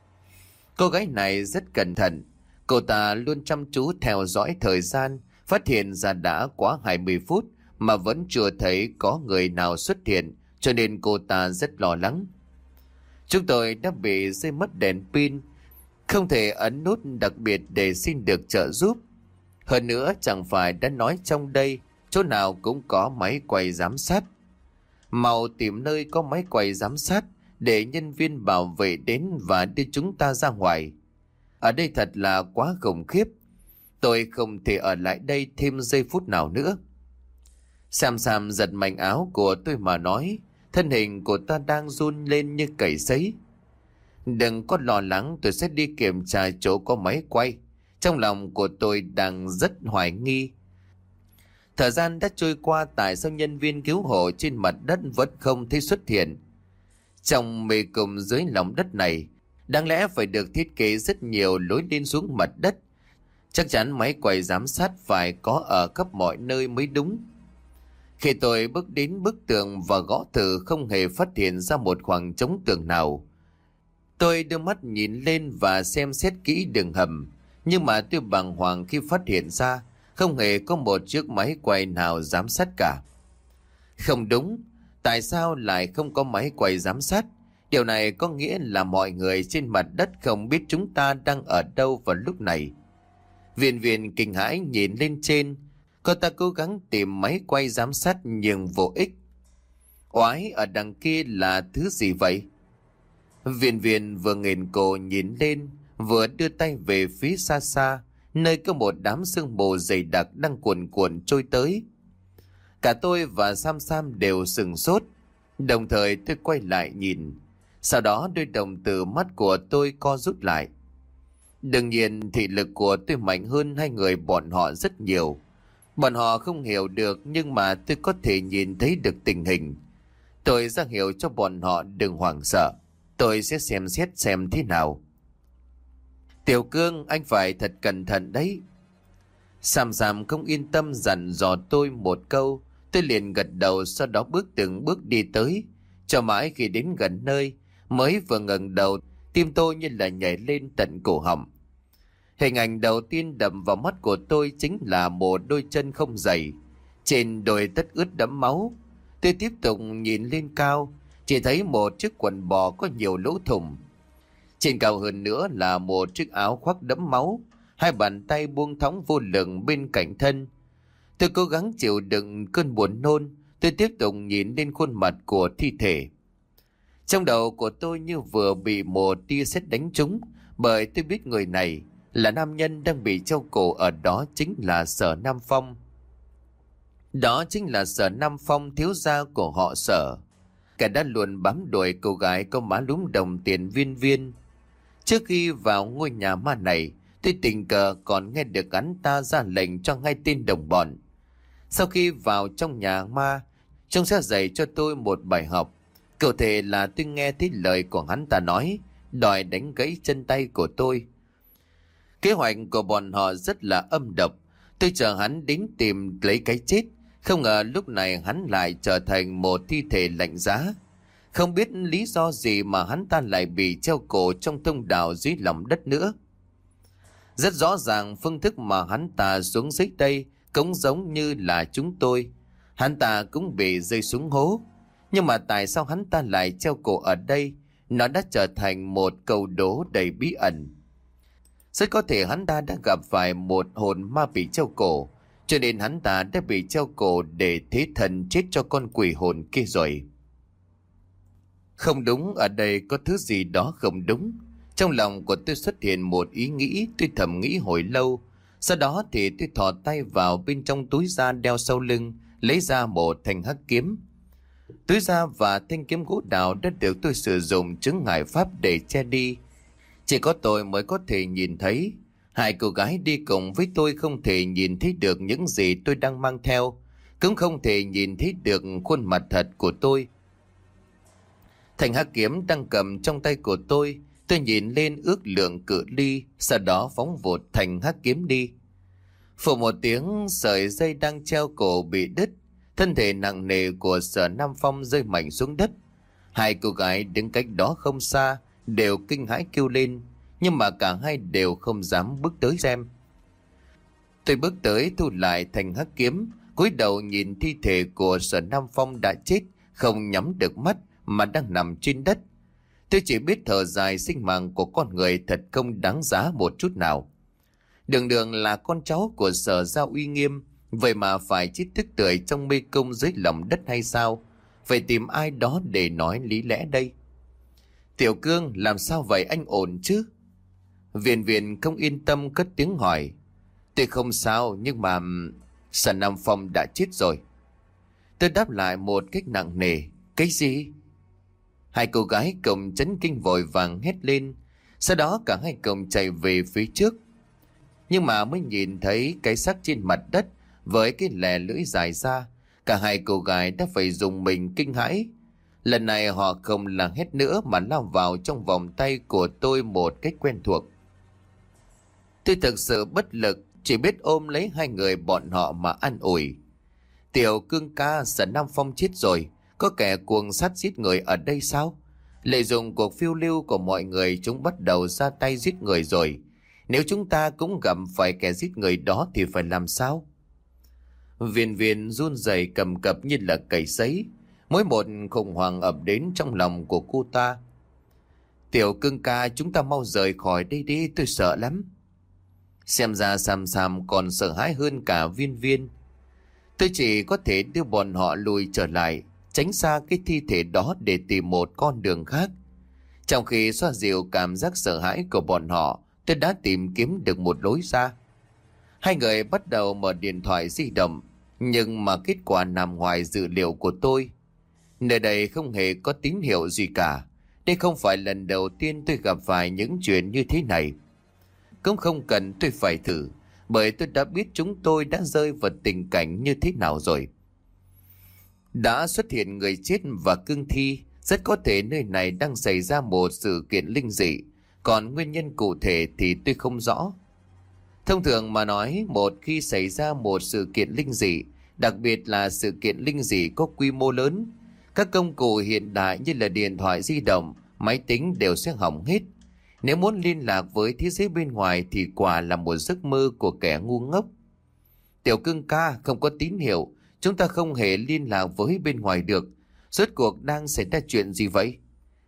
Cô gái này rất cẩn thận. Cô ta luôn chăm chú theo dõi thời gian, phát hiện ra đã quá hai mươi phút mà vẫn chưa thấy có người nào xuất hiện, cho nên cô ta rất lo lắng. Chúng tôi đã bị rơi mất đèn pin, không thể ấn nút đặc biệt để xin được trợ giúp. Hơn nữa chẳng phải đã nói trong đây chỗ nào cũng có máy quay giám sát. Mau tìm nơi có máy quay giám sát để nhân viên bảo vệ đến và đưa chúng ta ra ngoài. Ở đây thật là quá khủng khiếp. Tôi không thể ở lại đây thêm giây phút nào nữa. Sam Sam giật mảnh áo của tôi mà nói. Thân hình của ta đang run lên như cầy sấy. Đừng có lo lắng, tôi sẽ đi kiểm tra chỗ có máy quay. Trong lòng của tôi đang rất hoài nghi. Thời gian đã trôi qua, tại sao nhân viên cứu hộ trên mặt đất vẫn không thấy xuất hiện? Trong mê cung dưới lòng đất này, đáng lẽ phải được thiết kế rất nhiều lối lên xuống mặt đất. Chắc chắn máy quay giám sát phải có ở khắp mọi nơi mới đúng. Khi tôi bước đến bức tường và gõ thử, không hề phát hiện ra một khoảng trống tường nào. Tôi đưa mắt nhìn lên và xem xét kỹ đường hầm, nhưng mà tôi bàng hoàng khi phát hiện ra không hề có một chiếc máy quay nào giám sát cả. Không đúng, tại sao lại không có máy quay giám sát? Điều này có nghĩa là mọi người trên mặt đất không biết chúng ta đang ở đâu vào lúc này. Viên viên kinh hãi nhìn lên trên. Cô ta cố gắng tìm máy quay giám sát nhưng vô ích. Oái, ở đằng kia là thứ gì vậy? Viên viên vừa nghển cổ nhìn lên, vừa đưa tay về phía xa xa, nơi có một đám sương mù dày đặc đang cuồn cuộn trôi tới. Cả tôi và Sam Sam đều sửng sốt. Đồng thời tôi quay lại nhìn. Sau đó đôi đồng tử mắt của tôi co rút lại. Đương nhiên thị lực của tôi mạnh hơn hai người bọn họ rất nhiều. Bọn họ không hiểu được, nhưng mà tôi có thể nhìn thấy được tình hình. Tôi ra hiệu cho bọn họ đừng hoảng sợ. Tôi sẽ xem xét xem thế nào. Tiểu Cương, anh phải thật cẩn thận đấy. Sam Sam không yên tâm dặn dò tôi một câu. Tôi liền gật đầu, sau đó bước từng bước đi tới. Cho mãi khi đến gần nơi, mới vừa ngẩng đầu, tim tôi như là nhảy lên tận cổ họng. Hình ảnh đầu tiên đập vào mắt của tôi chính là một đôi chân không giày. Trên đôi tất ướt đẫm máu. Tôi tiếp tục nhìn lên cao, chỉ thấy một chiếc quần bò có nhiều lỗ thủng. Trên cao hơn nữa là một chiếc áo khoác đẫm máu, hai bàn tay buông thõng vô lực bên cạnh thân. Tôi cố gắng chịu đựng cơn buồn nôn, tôi tiếp tục nhìn lên khuôn mặt của thi thể. Trong đầu của tôi như vừa bị một tia sét đánh trúng, bởi tôi biết người này là nam nhân đang bị treo cổ ở đó chính là Sở Nam Phong. Đó chính là Sở Nam Phong, thiếu gia của họ Sở, kẻ đã luôn bám đuổi cô gái có má lúm đồng tiền Viên Viên. Trước khi vào ngôi nhà ma này, tôi tình cờ còn nghe được hắn ta ra lệnh cho hai tên đồng bọn. Sau khi vào trong nhà ma, trông sẽ dạy cho tôi một bài học. Cụ thể là tôi nghe thấy lời của hắn ta nói, đòi đánh gãy chân tay của tôi. Kế hoạch của bọn họ rất là âm độc. Tôi chờ hắn đến tìm lấy cái chết, không ngờ lúc này hắn lại trở thành một thi thể lạnh giá. Không biết lý do gì mà hắn ta lại bị treo cổ trong thông đạo dưới lòng đất nữa. Rất rõ ràng phương thức mà hắn ta xuống dưới đây cũng giống như là chúng tôi. Hắn ta cũng bị rơi xuống hố. Nhưng mà tại sao hắn ta lại treo cổ ở đây? Nó đã trở thành một câu đố đầy bí ẩn. Rất có thể hắn ta đã gặp phải một hồn ma bị treo cổ, cho nên hắn ta đã bị treo cổ để thế thần chết cho con quỷ hồn kia rồi. Không đúng, ở đây có thứ gì đó không đúng. Trong lòng của tôi xuất hiện một ý nghĩ, tôi thầm nghĩ hồi lâu. Sau đó thì tôi thò tay vào bên trong túi da đeo sau lưng, lấy ra một thanh hắc kiếm. Túi da và thanh kiếm gỗ đào đã được tôi sử dụng chứng ngại pháp để che đi. Chỉ có tôi mới có thể nhìn thấy. Hai cô gái đi cùng với tôi không thể nhìn thấy được những gì tôi đang mang theo, cũng không thể nhìn thấy được khuôn mặt thật của tôi. Thanh hắc kiếm đang cầm trong tay của tôi, tôi nhìn lên ước lượng cự ly, sau đó phóng vụt thanh hắc kiếm đi. Phù một tiếng, sợi dây đang treo cổ bị đứt, thân thể nặng nề của Sở Nam Phong rơi mạnh xuống đất. Hai cô gái đứng cách đó không xa đều kinh hãi kêu lên, nhưng mà cả hai đều không dám bước tới xem. Tôi bước tới thu lại thanh hắc kiếm, cúi đầu nhìn thi thể của Sở Nam Phong đã chết, không nhắm được mắt mà đang nằm trên đất. Tôi chỉ biết thở dài, sinh mạng của con người thật không đáng giá một chút nào. Đường đường là con cháu của Sở gia uy nghiêm, vậy mà phải chết tức tưởi trong mê cung dưới lòng đất hay sao? Phải tìm ai đó để nói lý lẽ đây. Tiểu Cương, làm sao vậy, anh ổn chứ? Viên Viên không yên tâm cất tiếng hỏi. Tôi không sao, nhưng mà Sở Nam Phong đã chết rồi. Tôi đáp lại một cách nặng nề. Cái gì? Hai cô gái cùng chấn kinh vội vàng hét lên. Sau đó cả hai cùng chạy về phía trước. Nhưng mà mới nhìn thấy cái xác trên mặt đất với cái lè lưỡi dài ra, cả hai cô gái đã phải dùng mình kinh hãi. Lần này họ không là hét nữa mà lao vào trong vòng tay của tôi một cách quen thuộc. Tôi thực sự bất lực, chỉ biết ôm lấy hai người bọn họ mà an ủi. Tiểu Cương ca, Sở Nam Phong chết rồi, có kẻ cuồng sát giết người ở đây sao? Lợi dụng cuộc phiêu lưu của mọi người, chúng bắt đầu ra tay giết người rồi. Nếu chúng ta cũng gặp phải kẻ giết người đó thì phải làm sao? Viên Viên run rẩy cầm cập như là cầy sấy. Mỗi một khủng hoảng ập đến trong lòng của cô ta. Tiểu Cương ca, chúng ta mau rời khỏi đây đi, tôi sợ lắm. Xem ra Sam Sam còn sợ hãi hơn cả Viên Viên. Tôi chỉ có thể đưa bọn họ lùi trở lại, tránh xa cái thi thể đó để tìm một con đường khác. Trong khi xoa dịu cảm giác sợ hãi của bọn họ, tôi đã tìm kiếm được một lối ra. Hai người bắt đầu mở điện thoại di động, nhưng mà kết quả nằm ngoài dự liệu của tôi. Nơi đây không hề có tín hiệu gì cả. Đây không phải lần đầu tiên tôi gặp phải những chuyện như thế này. Cũng không cần tôi phải thử, bởi tôi đã biết chúng tôi đã rơi vào tình cảnh như thế nào rồi. Đã xuất hiện người chết và cương thi, rất có thể nơi này đang xảy ra một sự kiện linh dị, còn nguyên nhân cụ thể thì tôi không rõ. Thông thường mà nói, một khi xảy ra một sự kiện linh dị, đặc biệt là sự kiện linh dị có quy mô lớn, các công cụ hiện đại như là điện thoại di động, máy tính đều sẽ hỏng hết. Nếu muốn liên lạc với thế giới bên ngoài thì quả là một giấc mơ của kẻ ngu ngốc. Tiểu Cương ca, không có tín hiệu, chúng ta không hề liên lạc với bên ngoài được. Rốt cuộc đang xảy ra chuyện gì vậy?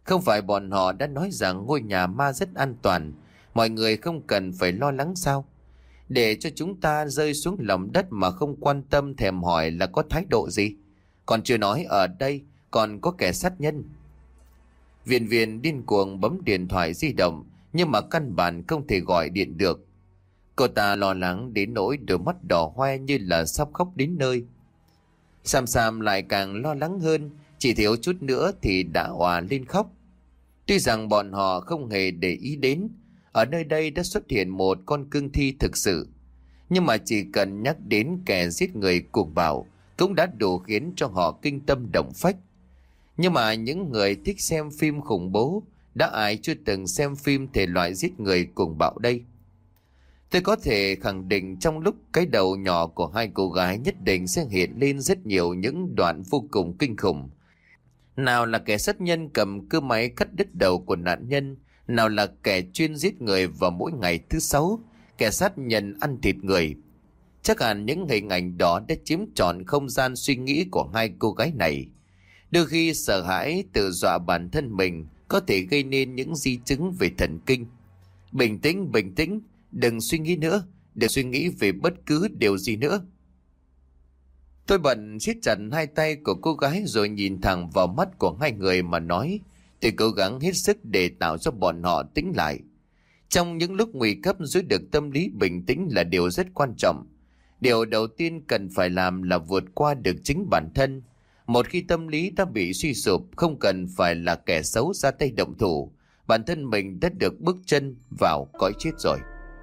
Không phải bọn họ đã nói rằng ngôi nhà ma rất an toàn, mọi người không cần phải lo lắng sao? Để cho chúng ta rơi xuống lòng đất mà không quan tâm thèm hỏi là có thái độ gì? Còn chưa nói ở đây còn có kẻ sát nhân. Viên Viên điên cuồng bấm điện thoại di động, nhưng mà căn bản không thể gọi điện được. Cô ta lo lắng đến nỗi đôi mắt đỏ hoe như là sắp khóc đến nơi. Sam Sam lại càng lo lắng hơn, chỉ thiếu chút nữa thì đã òa lên khóc. Tuy rằng bọn họ không hề để ý đến, ở nơi đây đã xuất hiện một con cương thi thực sự. Nhưng mà chỉ cần nhắc đến kẻ giết người cuồng bạo cũng đã đủ khiến cho họ kinh tâm động phách. Nhưng mà những người thích xem phim khủng bố, đã ai chưa từng xem phim thể loại giết người cuồng bạo đây? Tôi có thể khẳng định trong lúc cái đầu nhỏ của hai cô gái nhất định sẽ hiện lên rất nhiều những đoạn vô cùng kinh khủng. Nào là kẻ sát nhân cầm cưa máy cắt đứt đầu của nạn nhân, nào là kẻ chuyên giết người vào mỗi ngày thứ sáu, kẻ sát nhân ăn thịt người. Chắc hẳn những hình ảnh đó đã chiếm trọn không gian suy nghĩ của hai cô gái này. Đôi khi sợ hãi tự dọa bản thân mình có thể gây nên những di chứng về thần kinh. Bình tĩnh, bình tĩnh, đừng suy nghĩ nữa, đừng suy nghĩ về bất cứ điều gì nữa. Tôi bận siết chặt hai tay của cô gái rồi nhìn thẳng vào mắt của hai người mà nói. Tôi cố gắng hết sức để tạo cho bọn họ tĩnh lại. Trong những lúc nguy cấp, giữ được tâm lý bình tĩnh là điều rất quan trọng. Điều đầu tiên cần phải làm là vượt qua được chính bản thân. Một khi tâm lý đã bị suy sụp, không cần phải là kẻ xấu ra tay động thủ, bản thân mình đã được bước chân vào cõi chết rồi.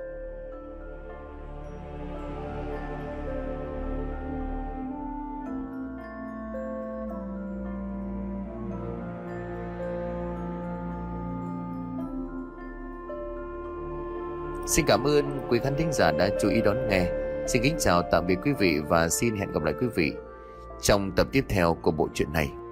Xin cảm ơn quý khán thính giả đã chú ý đón nghe. Xin kính chào tạm biệt quý vị và xin hẹn gặp lại quý vị trong tập tiếp theo của bộ truyện này.